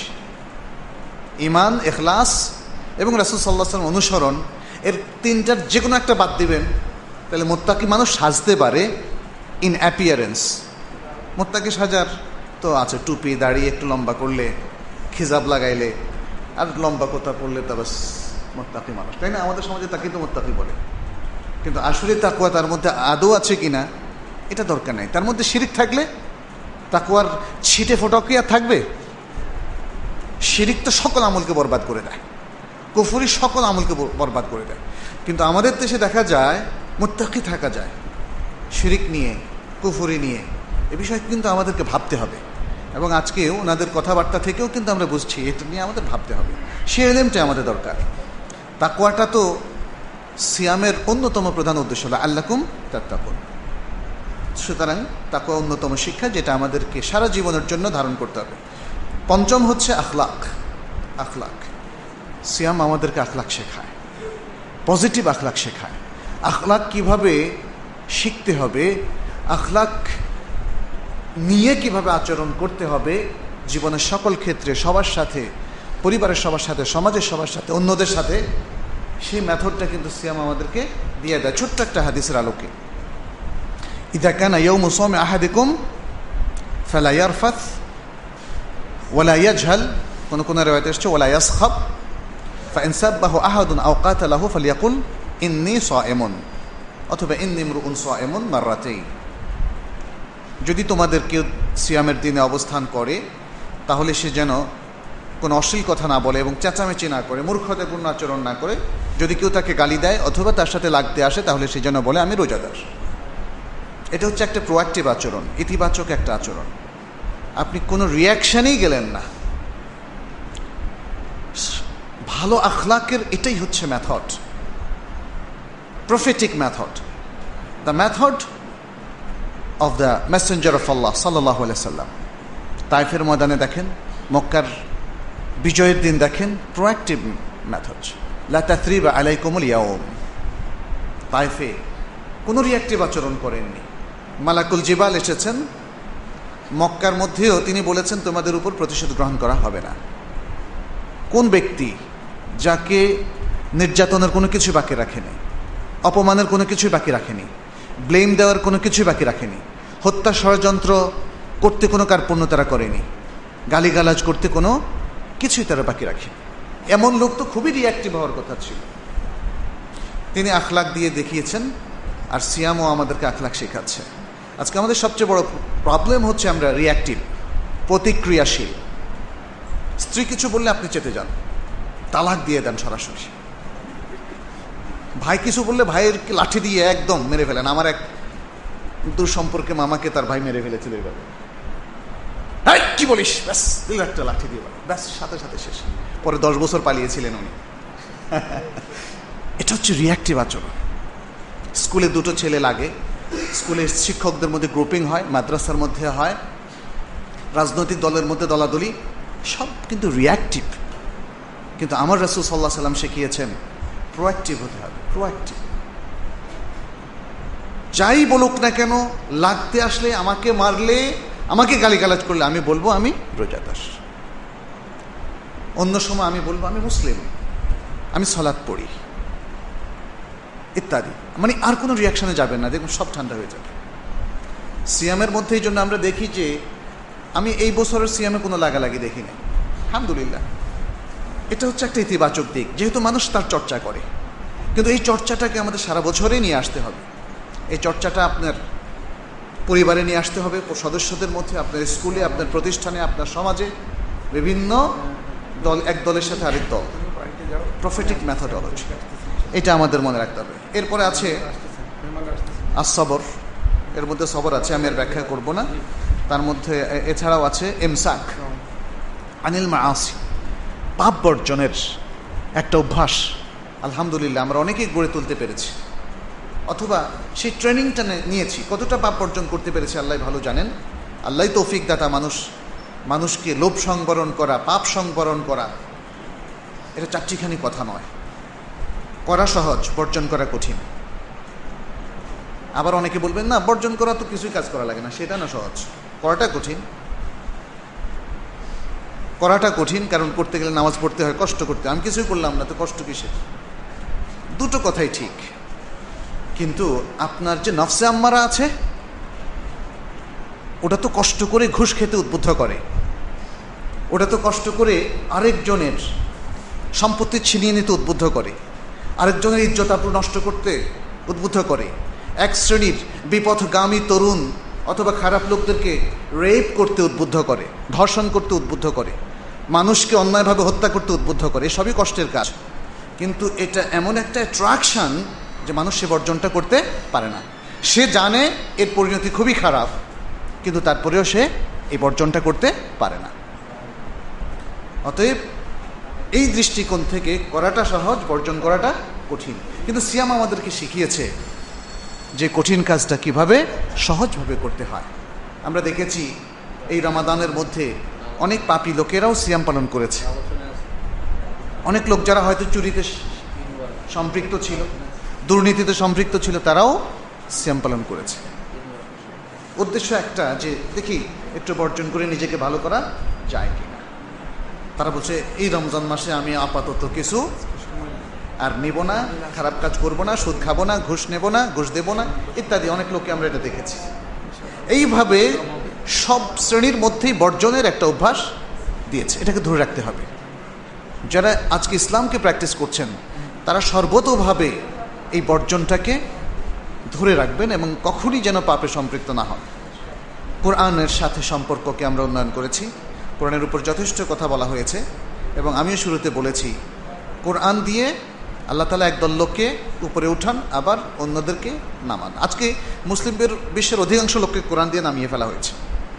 ঈমান, ইখলাস এবং রাসূল সাল্লাল্লাহু আলাইহি ওয়াসাল্লাম অনুসরণ, এর তিনটার যে কোনো একটা বাদ দিবেন, তাহলে মুত্তাকি মানুষ সাজতে পারে ইন অ্যাপিয়ারেন্স। মুত্তাকি সাজার তো আছে, টুপি দাড়ি একটু লম্বা করলে, খিজাব লাগাইলে আর লম্বা কথা পড়লে তা বাস মুত্তাকি মানুষ, তাই না? আমাদের সমাজে তাকে তো মুত্তাকি বলে, কিন্তু আসলে তাকওয়া তার মধ্যে আদৌ আছে কিনা এটা দরকার নাই। তার মধ্যে শিরিক থাকলে তাকওয়ার ছিটে ফোটাও কি আর থাকবে? শিরিক তো সকল আমলকে বরবাদ করে দেয়, কুফরি সকল আমলকে বরবাদ করে দেয়। কিন্তু আমাদের দেশে দেখা যায় মুত্তাকি থাকা যায় শিরিক নিয়ে, কুফরি নিয়ে। এ বিষয়ে কিন্তু আমাদেরকে ভাবতে হবে, এবং আজকেও ওনাদের কথাবার্তা থেকেও কিন্তু আমরা বুঝছি এটা নিয়ে আমাদের ভাবতে হবে। সে এলেমটা আমাদের দরকার। তাকওয়াটা তো সিয়ামের অন্যতম প্রধান উদ্দেশ্য হলো আল্লাকুম তাত্তাকুন। সুতরাং তাকওয়া অন্যতম শিক্ষা, যেটা আমাদেরকে সারা জীবনের জন্য ধারণ করতে হবে। পঞ্চম হচ্ছে আখলাক। আখলাক, সিয়াম আমাদেরকে আখলাক শেখায়, পজিটিভ আখলাক শেখায়। আখলাক কিভাবে শিখতে হবে, আখলাক নিয়ে কিভাবে আচরণ করতে হবে জীবনের সকল ক্ষেত্রে, সবার সাথে, পরিবারের সবার সাথে, সমাজের সবার সাথে, অন্যদের সাথে, সেই মেথডটা কিন্তু সিয়াম আমাদেরকে দিয়ে দেয়। ছোট্ট একটা হাদিসের আলোকে, ইযা কানা ইয়াউমু সাওমি আহাদিকুম ফালা ইয়ারফাথ ওয়ালা ইয়াজহাল, কোন কোন riwayat এসেছে ওয়ালা ইয়াসখাব, ফাইন সাব্বাহু আহাদুন আও কাতালাহু ফালিয়াকুল ইন্নী সাইমুন, অথবা ইন্নী ইমরুউন সাইমুন মাররাতাইন। যদি তোমাদের কেউ সিয়ামের দিনে অবস্থান করে, তাহলে সে যেন কোনো অশ্লীল কথা না বলে এবং চেঁচামেচি না করে, মূর্খতাপূর্ণ আচরণ না করে। যদি কেউ তাকে গালি দেয় অথবা তার সাথে লাগতে আসে, তাহলে সে যেন বলে আমি রোজাদার। এটা হচ্ছে একটা প্রোঅ্যাক্টিভ আচরণ, ইতিবাচক একটা আচরণ। আপনি কোনো রিয়াকশানেই গেলেন না। ভালো আখলাকের এটাই হচ্ছে method, prophetic method, the method of the messenger of Allah সাল্লাল্লাহু আলাইহি সাল্লাম। তাইফের ময়দানে দেখেন, মক্কার বিজয়ের দিন দেখেন, প্রোঅ্যাক্টিভ মেথড, লা তাথরিবা আলাইকুমুল ইয়াউম। তাইফে কোনো রিয়াক্টিভ আচরণ করেননি। মালাকুল জিবাল এসেছেন মক্কার মধ্যেও, তিনি বলেছেন তোমাদের উপর প্রতিশোধ গ্রহণ করা হবে না। কোন ব্যক্তি যাকে নির্যাতনের কোনো কিছু বাকি রাখেনি, অপমানের কোনো কিছু বাকি রাখেনি, ব্লেম দেওয়ার কোনো কিছু বাকি রাখেনি, হত্যা ষড়যন্ত্র করতে কোনো কার্পণ্য তারা করেনি, গালিগালাজ করতে কোনো কিছুই তারা বাকি রাখেনি, এমন লোক তো খুবই রিয়াক্টিভ হওয়ার কথা ছিল। তিনি আখলাক দিয়ে দেখিয়েছেন, আর সিয়ামও আমাদেরকে আখলাক শেখাচ্ছে। আজকে আমাদের সবচেয়ে বড় প্রবলেম হচ্ছে আমরা রিয়াক্টিভ, প্রতিক্রিয়াশীল। স্ত্রী কিছু বললে আপনি চেতে যান, তালাক দিয়ে দেন সরাসরি। ভাই কিছু বললে ভাইয়ের লাঠি দিয়ে একদম মেরে ফেলেন। আমার এক দূর সম্পর্কে মামাকে তার ভাই মেরে ফেলেছিল এইভাবে, কি বলিস, ব্যাস দিল একটা লাঠি দিয়ে, ব্যাস সাথে সাথে শেষ। পরে দশ বছর পালিয়েছিলেন উনি। এটা হচ্ছে রিয়াক্টিভ আচরণ। স্কুলে দুটো ছেলে লাগে, স্কুলের শিক্ষকদের মধ্যে গ্রুপিং হয়, মাদ্রাসার মধ্যে হয়, রাজনৈতিক দলের মধ্যে দলাদলি, সব কিন্তু রিয়াক্টিভ। কিন্তু আমার রাসূল সাল্লাল্লাহু আলাইহি ওয়াসাল্লাম শিখিয়েছেন প্রোঅ্যাক্টিভ হতে হবে, প্রোঅ্যাক্টিভ। যাই বলুক না কেন, লাগতে আসলে, আমাকে মারলে, আমাকে গালিগালাজ করলে, আমি বলবো আমি রোজাদার। অন্য সময় আমি বলবো আমি মুসলিম, আমি সালাত পড়ি, ইত্যাদি। মানে আর কোনো রিয়াকশনে যাবেন না, দেখুন সব ঠান্ডা হয়ে যাবে। সিয়ামের মধ্যে এই জন্য আমরা দেখি যে, আমি এই বছরের সিয়ামে কোনো লাগালাগি দেখি না, আলহামদুলিল্লাহ। এটা হচ্ছে একটা ইতিবাচক দিক, যেহেতু মানুষ তার চর্চা করে। কিন্তু এই চর্চাটাকে আমাদের সারা বছরই নিয়ে আসতে হবে। এই চর্চাটা আপনার পরিবারে নিয়ে আসতে হবে, সদস্যদের মধ্যে, আপনার স্কুলে, আপনার প্রতিষ্ঠানে, আপনার সমাজে, বিভিন্ন দল, এক দলের সাথে আরেক দল, প্রফেটিক মেথোডোলজি, এটা আমাদের মনে রাখতে হবে। এরপরে আছে আসবর, এর মধ্যে সবর আছে, আমি আর ব্যাখ্যা করব না। তার মধ্যে এছাড়াও আছে ইমসাক আনিল মাআসি, পাপ বর্জনের একটা অভ্যাস। আলহামদুলিল্লাহ আমরা অনেকেই গড়ে তুলতে পেরেছি, অথবা সেই ট্রেনিংটা নিয়েছি। কতটা পাপ বর্জন করতে পেরেছি আল্লাহ ভালো জানেন। আল্লাহ তৌফিক দাতা। মানুষ মানুষকে লোভ সংবরণ করা, পাপ সংবরণ করা, এটা চারটিখানি কথা নয়। করা সহজ, বর্জন করা কঠিন। আবার অনেকে বলবেন না, বর্জন করা তো কিছুই কাজ করা লাগে না, সেটা না সহজ। করাটা কঠিন, করাটা কঠিন কারণ করতে গেলে নামাজ পড়তে হয়, কষ্ট করতে। আমি কিছুই করলাম না, তো কষ্ট কিসের? দুটো কথাই ঠিক, কিন্তু আপনার যে নফসে আম্মারা আছে, ওটা তো কষ্ট করে ঘুষ খেতে উদ্বুদ্ধ করে, ওটা তো কষ্ট করে আরেকজনের সম্পত্তি ছিনিয়ে নিতে উদ্বুদ্ধ করে, আরেকজনের ইজ্জত আবরু নষ্ট করতে উদ্বুদ্ধ করে, এক শ্রেণীর বিপথগামী তরুণ অথবা খারাপ লোকদেরকে রেপ করতে উদ্বুদ্ধ করে, ধর্ষণ করতে উদ্বুদ্ধ করে, মানুষকে অন্যায়ভাবে হত্যা করতে উদ্বুদ্ধ করে। সবই কষ্টের কাজ, কিন্তু এটা এমন একটা অ্যাট্রাকশন যে মানুষ সে বর্জনটা করতে পারে না। সে জানে এর পরিণতি খুবই খারাপ, কিন্তু তারপরেও সে এই বর্জনটা করতে পারে না। অতএব এই দৃষ্টিকোণ থেকে করাটা সহজ, বর্জন করাটা কঠিন। কিন্তু সিয়াম আমাদেরকে শিখিয়েছে যে কঠিন কাজটা কিভাবে সহজভাবে করতে হয়। আমরা দেখেছি এই রমাদানের মধ্যে অনেক পাপী লোকেরাও সিয়াম পালন করেছে। অনেক লোক যারা হয়তো চুরিতে সম্পৃক্ত ছিল, দুর্নীতিতে সম্পৃক্ত ছিল, তারাও সিয়াম পালন করেছে। উদ্দেশ্য একটা, যে দেখি একটু বর্জন করে নিজেকে ভালো করা যায় কিনা। তারা বলছে এই রমজান মাসে আমি আপাতত কিছু আর নেব না, খারাপ কাজ করব না, সুদ খাবো না, ঘুষ নেব না, ঘুষ দেব না, ইত্যাদি। অনেক লোককে আমরা এটা দেখেছি। এইভাবে সব শ্রেণীর মধ্যেই বর্জনের একটা অভ্যাস দিয়েছে, এটাকে ধরে রাখতে হবে। যারা আজকে ইসলামকে প্র্যাকটিস করছেন তারা সর্বতোভাবে এই বর্জনটাকে ধরে রাখবেন এবং কখনই যেন পাপে সম্পৃক্ত না হন। কোরআনের সাথে সম্পর্ককে আমরা উন্নয়ন করেছি, কোরআনের উপর যথেষ্ট কথা বলা হয়েছে, এবং আমিও শুরুতে বলেছি কোরআন দিয়ে আল্লাহ তাআলা একদল লোককে উপরে উঠান, আবার অন্যদেরকে নামান। আজকে মুসলিমদের বিশ্বের অধিকাংশ লোককে কোরআন দিয়ে নামিয়ে ফেলা হয়েছে,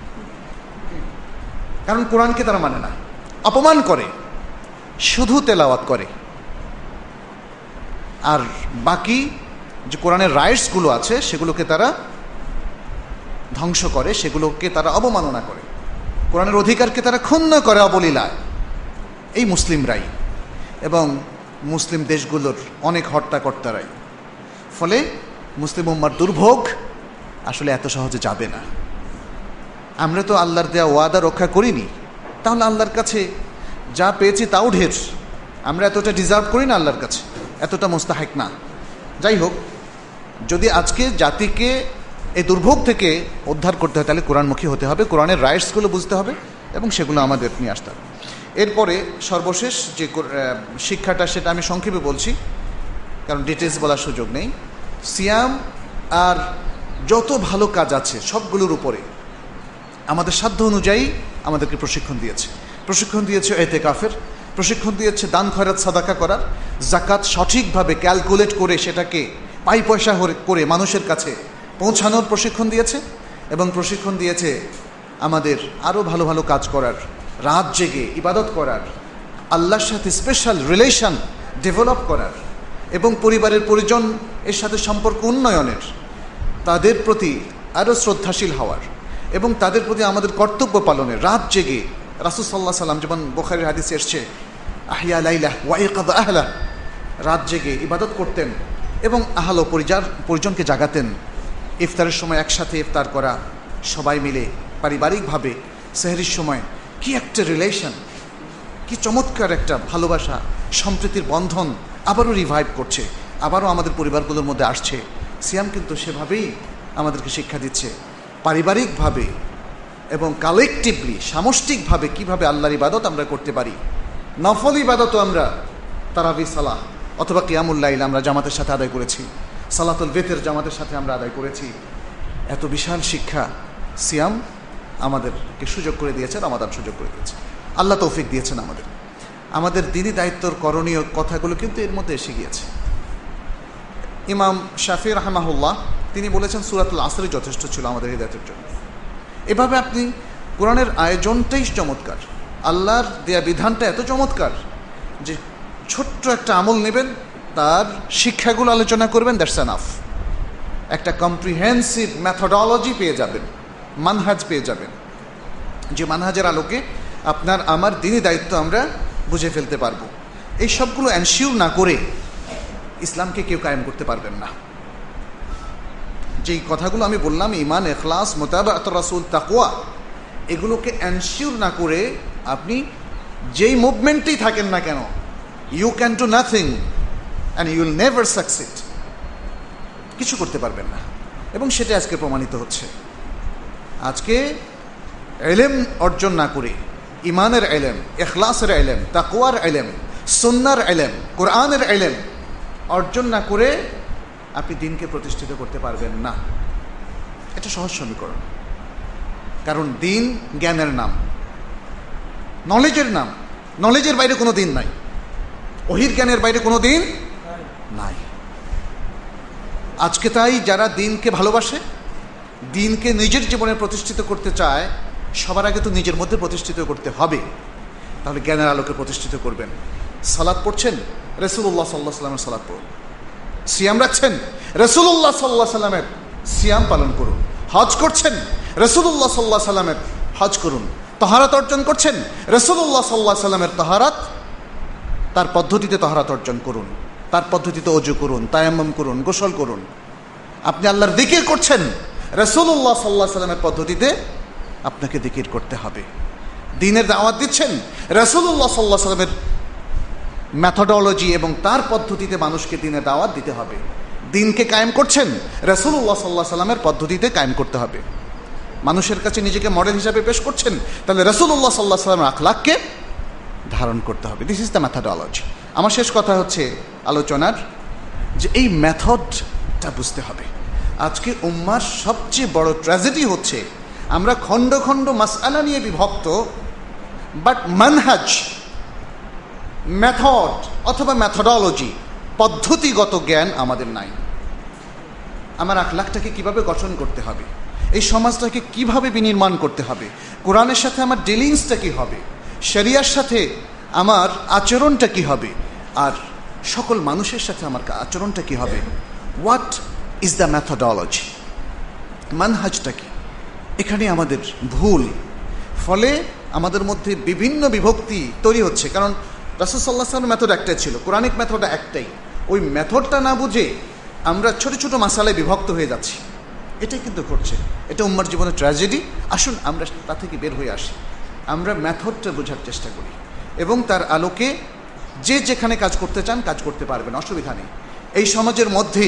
কারণ কোরআনকে তারা মানে না, অপমান করে, শুধু তেলাওয়াত করে, আর বাকি যে কোরআনের রাইটসগুলো আছে সেগুলোকে তারা ধ্বংস করে, সেগুলোকে তারা অবমাননা করে, কোরআনের অধিকারকে তারা ক্ষুণ্ণ করে অবলীলায়। এই মুসলিমরাই এবং মুসলিম দেশগুলোর অনেক হর্তাকর্তারাই। ফলে মুসলিম উম্মার দুর্ভোগ আসলে এত সহজে যাবে না। আমরা তো আল্লাহর দেয়া ওয়াদা রক্ষা করিনি, তাহলে আল্লাহর কাছে যা পেয়েছি তাও ঢের। আমরা এতটা ডিজার্ভ করি না আল্লাহর কাছে, এতটা মুস্তাহিক না। যাই হোক, যদি আজকে জাতিকে এই দুর্ভোগ থেকে উদ্ধার করতে হয় তাহলে কোরআনমুখী হতে হবে, কোরআনের রাইটসগুলো বুঝতে হবে এবং সেগুলো আমাদের নিয়ে আসতে হবে। এরপরে সর্বশেষ যে শিক্ষাটা, সেটা আমি সংক্ষেপে বলছি কারণ ডিটেলস বলার সুযোগ নেই। সিয়াম আর যত ভালো কাজ আছে সবগুলোর উপরে আমাদের সাধ্য অনুযায়ী আমাদেরকে প্রশিক্ষণ দিয়েছে। প্রশিক্ষণ দিয়েছে এতেকাফের, প্রশিক্ষণ দিয়েছে দান খয়রাত সাদাকা করার, জাকাত সঠিকভাবে ক্যালকুলেট করে সেটাকে পাই পয়সা করে মানুষের কাছে পৌঁছানোর প্রশিক্ষণ দিয়েছে, এবং প্রশিক্ষণ দিয়েছে আমাদের আরও ভালো ভালো কাজ করার, রাত জেগে ইবাদত করার, আল্লাহর সাথে স্পেশাল রিলেশন ডেভেলপ করার, এবং পরিবারের পরিজন এর সাথে সম্পর্ক উন্নয়নের, তাদের প্রতি আরও শ্রদ্ধাশীল হওয়ার এবং তাদের প্রতি আমাদের কর্তব্য পালনের। রাত জেগে রাসূল সাল্লাল্লাহু আলাইহি সাল্লাম, যেমন বুখারীর হাদিসে এসছে, আহিয়া লাইলা ওয়া ইকাযা আহলা, রাত জেগে ইবাদত করতেন এবং আহল ও পরিবার পরিজনকে জাগাতেন। ইফতারের সময় একসাথে ইফতার করা, সবাই মিলে পারিবারিকভাবে সেহরির সময়, কি একটা রিলেশন, কি চমৎকার একটা ভালোবাসা, সম্প্রীতির বন্ধন আবারও রিভাইভ করছে, আবারও আমাদের পরিবারগুলোর মধ্যে আসছে। সিয়াম কিন্তু সেভাবেই আমাদেরকে শিক্ষা দিচ্ছে, পারিবারিকভাবে এবং কালেকটিভলি, সামষ্টিকভাবে কিভাবে আল্লাহর ইবাদত আমরা করতে পারি। নফল ইবাদতও আমরা তারাবি সালাহ অথবা কিয়ামুল লাইল আমরা জামাতের সাথে আদায় করেছি, সালাতুল ভিতর জামাতের সাথে আমরা আদায় করেছি। এত বিশাল শিক্ষা সিয়াম আমাদেরকে সুযোগ করে দিয়েছে, রমাদান সুযোগ করে দিয়েছে, আল্লাহ তৌফিক দিয়েছেন আমাদের। আমাদের দিনী দায়িত্বর করণীয় কথাগুলো কিন্তু এর মধ্যে এসে গিয়েছে। ইমাম শাফি রাহমাহুল্লাহ তিনি বলেছেন সূরাতুল আসরই যথেষ্ট ছিল আমাদের হিদায়াতের জন্য। এভাবে আপনি কোরআনের আয়োজনটাই চমৎকার, আল্লাহর দেয়া বিধানটা এত চমৎকার যে ছোট্ট একটা আমল নেবেন, তার শিক্ষাগুলো আলোচনা করবেন, দ্যাটস এনাফ। একটা কম্প্রিহেন্সিভ মেথোডোলজি পেয়ে যাবেন, মানহাজ পেয়ে যাবেন, যে মানহাজের আলোকে আপনার আমার দিনী দায়িত্ব আমরা বুঝে ফেলতে পারবো। এই সবগুলো এনশিওর না করে ইসলামকে কেউ কায়েম করতে পারবেন না। যেই কথাগুলো আমি বললাম, ঈমান, ইখলাস, মুতাবাআত রাসূল, তাকওয়া, এগুলোকে এনশিওর না করে আপনি যেই মুভমেন্টেই থাকেন না কেন, you can do nothing and you will never succeed. কিছু করতে পারবেন না, এবং সেটা আজকে প্রমাণিত হচ্ছে। আজকে ইলম অর্জন না করে, ইমানের ইলম, ইখলাসের ইলম, তাকওয়ার ইলম, সুন্নাহর ইলম, কোরআনের ইলম অর্জন না করে আপনি দিনকে প্রতিষ্ঠিত করতে পারবেন না। এটা সহজ সমীকরণ। কারণ দিন জ্ঞানের নাম, নলেজের নাম। নলেজের বাইরে কোনো দিন নাই, ওহির জ্ঞানের বাইরে কোনো দিন নাই। আজকে তাই যারা দিনকে ভালোবাসে, দিনকে নিজের জীবনে প্রতিষ্ঠিত করতে চায়, সবার আগে তো নিজের মধ্যে প্রতিষ্ঠিত করতে হবে। তাহলে জ্ঞানের আলোকে প্রতিষ্ঠিত করবেন। সালাত পড়ছেন, রাসূলুল্লাহ সাল্লাল্লাহু আলাইহি ওয়াসাল্লামের সালাত পড়ুন। সিয়াম রাখছেন, রাসূলুল্লাহ সাল্লাল্লাহু আলাইহি ওয়াসাল্লামের সিয়াম পালন করুন। হজ করছেন, রাসূলুল্লাহ সাল্লাল্লাহু আলাইহি ওয়াসাল্লামের হজ করুন। তাহারাত অর্জন করছেন, রাসূলুল্লাহ সাল্লাল্লাহু আলাইহি ওয়াসাল্লামের তাহারাত, তার পদ্ধতিতে তাহারাত অর্জন করুন, তার পদ্ধতিতে ওযু করুন, তায়াম্মুম করুন, গোসল করুন। আপনি আল্লাহর জিকির করছেন, রাসূলুল্লাহ সাল্লাল্লাহু আলাইহি ওয়াসাল্লামের পদ্ধতিতে আপনাকে জিকির করতে হবে। দ্বীনের দাওয়াত দিচ্ছেন, রাসূলুল্লাহ সাল্লাল্লাহু আলাইহি ওয়াসাল্লামের মেথোডোলজি এবং তার পদ্ধতিতে মানুষকে দ্বীনের দাওয়াত দিতে হবে। দ্বীনকে কায়েম করছেন, রাসূলুল্লাহ সাল্লাল্লাহু আলাইহি ওয়াসাল্লামের পদ্ধতিতে কায়েম করতে হবে। মানুষের কাছে নিজেকে মডেল হিসাবে পেশ করছেন, তাহলে রাসূলুল্লাহ সাল্লাল্লাহু আলাইহি ওয়াসাল্লামের আখলাককে ধারণ করতে হবে। This is the methodology. আমার শেষ কথা হচ্ছে আলোচনার, যে এই মেথডটা বুঝতে হবে। আজকে উম্মার সবচেয়ে বড় ট্র্যাজেডি হচ্ছে আমরা খণ্ড খণ্ড মাসআলা নিয়ে বিভক্ত, বাট মানহাজ, মেথড অথবা মেথোডোলজি, পদ্ধতিগত জ্ঞান আমাদের নাই। আমার আখলাকটাকে কিভাবে গঠন করতে হবে, এই সমাজটাকে কিভাবে বিনির্মাণ করতে হবে, কোরআনের সাথে আমার ডিলিংসটা কি হবে, শরিয়ার সাথে আমার আচরণটা কি হবে, আর সকল মানুষের সাথে আমার আচরণটা কি হবে। হোয়াট ইজ দ্য মেথোডোলজি, মানহাজটা কি? এখানে আমাদের ভুল, ফলে আমাদের মধ্যে বিভিন্ন বিভক্তি তৈরি হচ্ছে। কারণ রাসূল সাল্লাল্লাহু আলাইহি ওয়াসাল্লামের মেথড একটাই ছিল, কোরআনিক মেথডটা একটাই। ওই মেথডটা না বুঝে আমরা ছোট ছোট মাসালায় বিভক্ত হয়ে যাচ্ছি। এটাই কিন্তু ঘটছে, এটা উম্মার জীবনের ট্র্যাজেডি। আসুন আমরা তা থেকে বের হয়ে আসি, আমরা মেথডটা বোঝার চেষ্টা করি, এবং তার আলোকে যে যেখানে কাজ করতে চান কাজ করতে পারবেন, অসুবিধা নেই। এই সমাজের মধ্যে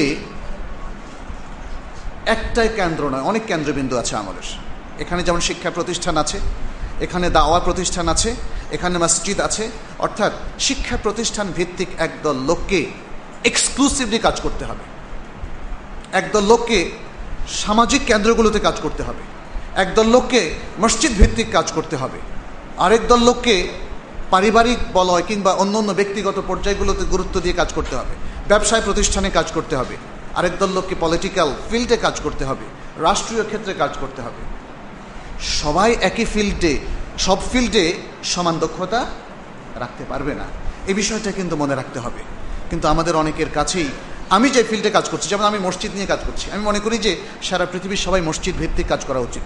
একটাই কেন্দ্র নয়, অনেক কেন্দ্রবিন্দু আছে আমাদের। এখানে যেমন শিক্ষা প্রতিষ্ঠান আছে, এখানে দাওয়া প্রতিষ্ঠান আছে, এখানে মসজিদ আছে। অর্থাৎ শিক্ষা প্রতিষ্ঠান ভিত্তিক একদল লোককে এক্সক্লুসিভলি কাজ করতে হবে, একদল লোককে সামাজিক কেন্দ্রগুলোতে কাজ করতে হবে, একদল লোককে মসজিদ ভিত্তিক কাজ করতে হবে, আরেক দল লোককে পারিবারিক বলয় কিংবা অন্য অন্য ব্যক্তিগত পর্যায়গুলোতে গুরুত্ব দিয়ে কাজ করতে হবে, ব্যবসায় প্রতিষ্ঠানে কাজ করতে হবে, আরেক দল লোককে পলিটিক্যাল ফিল্ডে কাজ করতে হবে, রাষ্ট্রীয় ক্ষেত্রে কাজ করতে হবে। সবাই একই ফিল্ডে, সব ফিল্ডে সমান দক্ষতা রাখতে পারবে না, এই বিষয়টা কিন্তু মনে রাখতে হবে। কিন্তু আমাদের অনেকের কাছেই, আমি যে ফিল্ডে কাজ করছি, যেমন আমি মসজিদ নিয়ে কাজ করছি, আমি মনে করি যে সারা পৃথিবীর সবাই মসজিদ ভিত্তিক কাজ করা উচিত।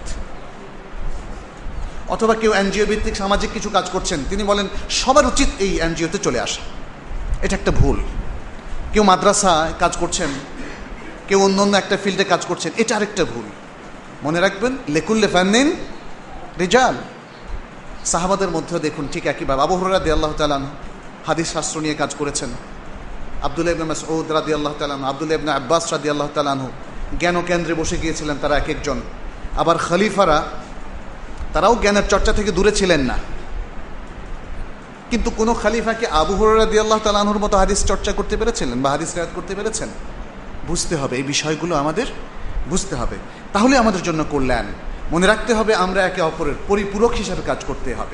অথবা কেউ এনজিও ভিত্তিক সামাজিক কিছু কাজ করছেন, তিনি বলেন সবার উচিত এই এনজিওতে চলে আসা। এটা একটা ভুল। কেউ মাদ্রাসায় কাজ করছেন, কেউ অন্য অন্য একটা ফিল্ডে কাজ করছেন, এটা আরেকটা ভুল। মনে রাখবেন, লিকুল্লি ফান্নিন রিজাল। সাহাবাদের মধ্যে দেখুন ঠিক একইভাবে আবু হুরায়রা রাদিয়াল্লাহু তাআলা আনহু হাদিস শাস্ত্র নিয়ে কাজ করেছেন, আব্দুল্লাহ ইবনে মাসউদ রাদিয়াল্লাহু তাআলা আনহু, আব্দুল্লাহ ইবনে আব্বাস রাদিয়াল্লাহু তাআলা আনহু জ্ঞান কেন্দ্রে বসে গিয়েছিলেন তারা এক একজন। আবার খলিফারা, তারাও জ্ঞানের চর্চা থেকে দূরে ছিলেন না। কিন্তু কোনো খালিফা কি আবু হুরায়রা রাদিয়াল্লাহু তাআলা আনহুর মতো হাদিস চর্চা করতে পেরেছিলেন বা হাদিস রিওয়ায়াত করতে পেরেছেন? বুঝতে হবে, এই বিষয়গুলো আমাদের বুঝতে হবে, তাহলে আমাদের জন্য কল্যাণ। মনে রাখতে হবে আমরা একে অপরের পরিপূরক হিসাবে কাজ করতে হবে।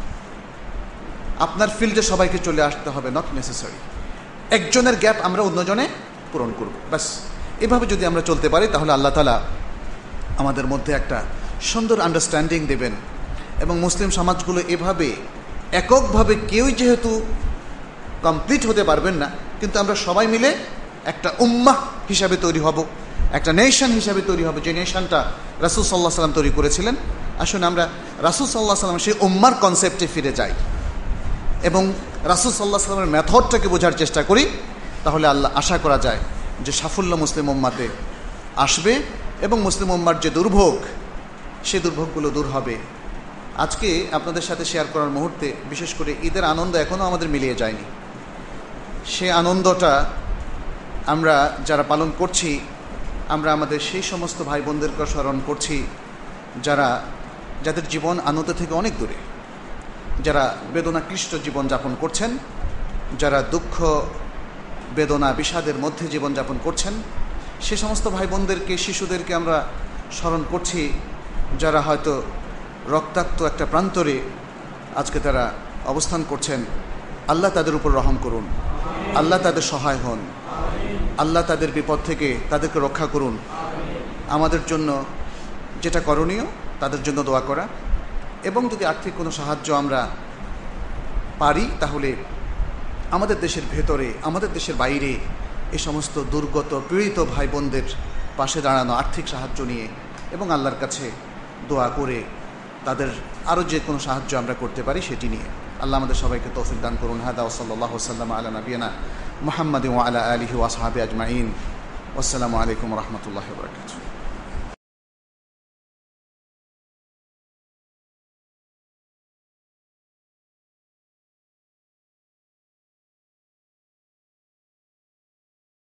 আপনার ফিল্ডে সবাইকে চলে আসতে হবে, নট নেসেসারি। একজনের গ্যাপ আমরা অন্যজনে পূরণ করব, ব্যাস। এভাবে যদি আমরা চলতে পারি তাহলে আল্লাহ তাআলা আমাদের মধ্যে একটা সুন্দর আন্ডারস্ট্যান্ডিং দেবেন। এবং মুসলিম সমাজগুলো এভাবে এককভাবে কেউই যেহেতু কমপ্লিট হতে পারবেন না, কিন্তু আমরা সবাই মিলে একটা উম্মাহ হিসাবে তৈরি হব, একটা নেশন হিসাবে তৈরি হবে, যে নেশনটা রাসূল সাল্লাল্লাহু আলাইহি ওয়াসাল্লাম তৈরি করেছিলেন। আসুন আমরা রাসূল সাল্লাল্লাহু আলাইহি ওয়াসাল্লাম সেই উম্মার কনসেপ্টে ফিরে যাই এবং রাসূল সাল্লাল্লাহু আলাইহি ওয়াসাল্লামের মেথডটাকে বোঝার চেষ্টা করি। তাহলে আল্লাহ আশা করা যায় যে সাফল্য মুসলিম উম্মাতে আসবে এবং মুসলিম উম্মার যে দুর্ভোগ, সে দুর্ভোগগুলো দূর হবে। আজকে আপনাদের সাথে শেয়ার করার মুহূর্তে বিশেষ করে ঈদের আনন্দ এখনও আমাদের মিলিয়ে যায়নি। সে আনন্দটা আমরা যারা পালন করছি, আমরা আমাদের সেই সমস্ত ভাই বোনদেরকে স্মরণ করছি যারা যাদের জীবন আনন্দ থেকে অনেক দূরে, যারা বেদনাক্লিষ্ট জীবনযাপন করছেন, যারা দুঃখ বেদনা বিষাদের মধ্যে জীবনযাপন করছেন, সে সমস্ত ভাই বোনদেরকে, শিশুদেরকে আমরা স্মরণ করছি যারা হয়তো রক্তাক্ত একটা প্রান্তরে আজকে তারা অবস্থান করছেন। আল্লাহ তাদের উপর রহম করুন, আল্লাহ তাদের সহায় হন, আল্লাহ তাদের বিপদ থেকে তাদেরকে রক্ষা করুন। আমাদের জন্য যেটা করণীয় তাদের জন্য দোয়া করা, এবং যদি আর্থিক কোনো সাহায্য আমরা পারি তাহলে আমাদের দেশের ভেতরে, আমাদের দেশের বাইরে এই সমস্ত দুর্গত পীড়িত ভাই বোনদের পাশে দাঁড়ানো, আর্থিক সাহায্য নিয়ে এবং আল্লাহর কাছে দোয়া করে তাদের আরও যে কোনো সাহায্য আমরা করতে পারি সেটি নিয়ে। আল্লাহ আমাদের সবাইকে তৌফিক দান করুন। হাদা ওয়া সাল্লাল্লাহু ওয়া সাল্লামা আলা নাবিয়িনা মুহাম্মাদিন ওয়া আলা আলিহি ওয়া আসহাবিহি আজমাইন। আসসালামু আলাইকুম ওয়া রাহমাতুল্লাহি ওয়া বারাকাতুহু।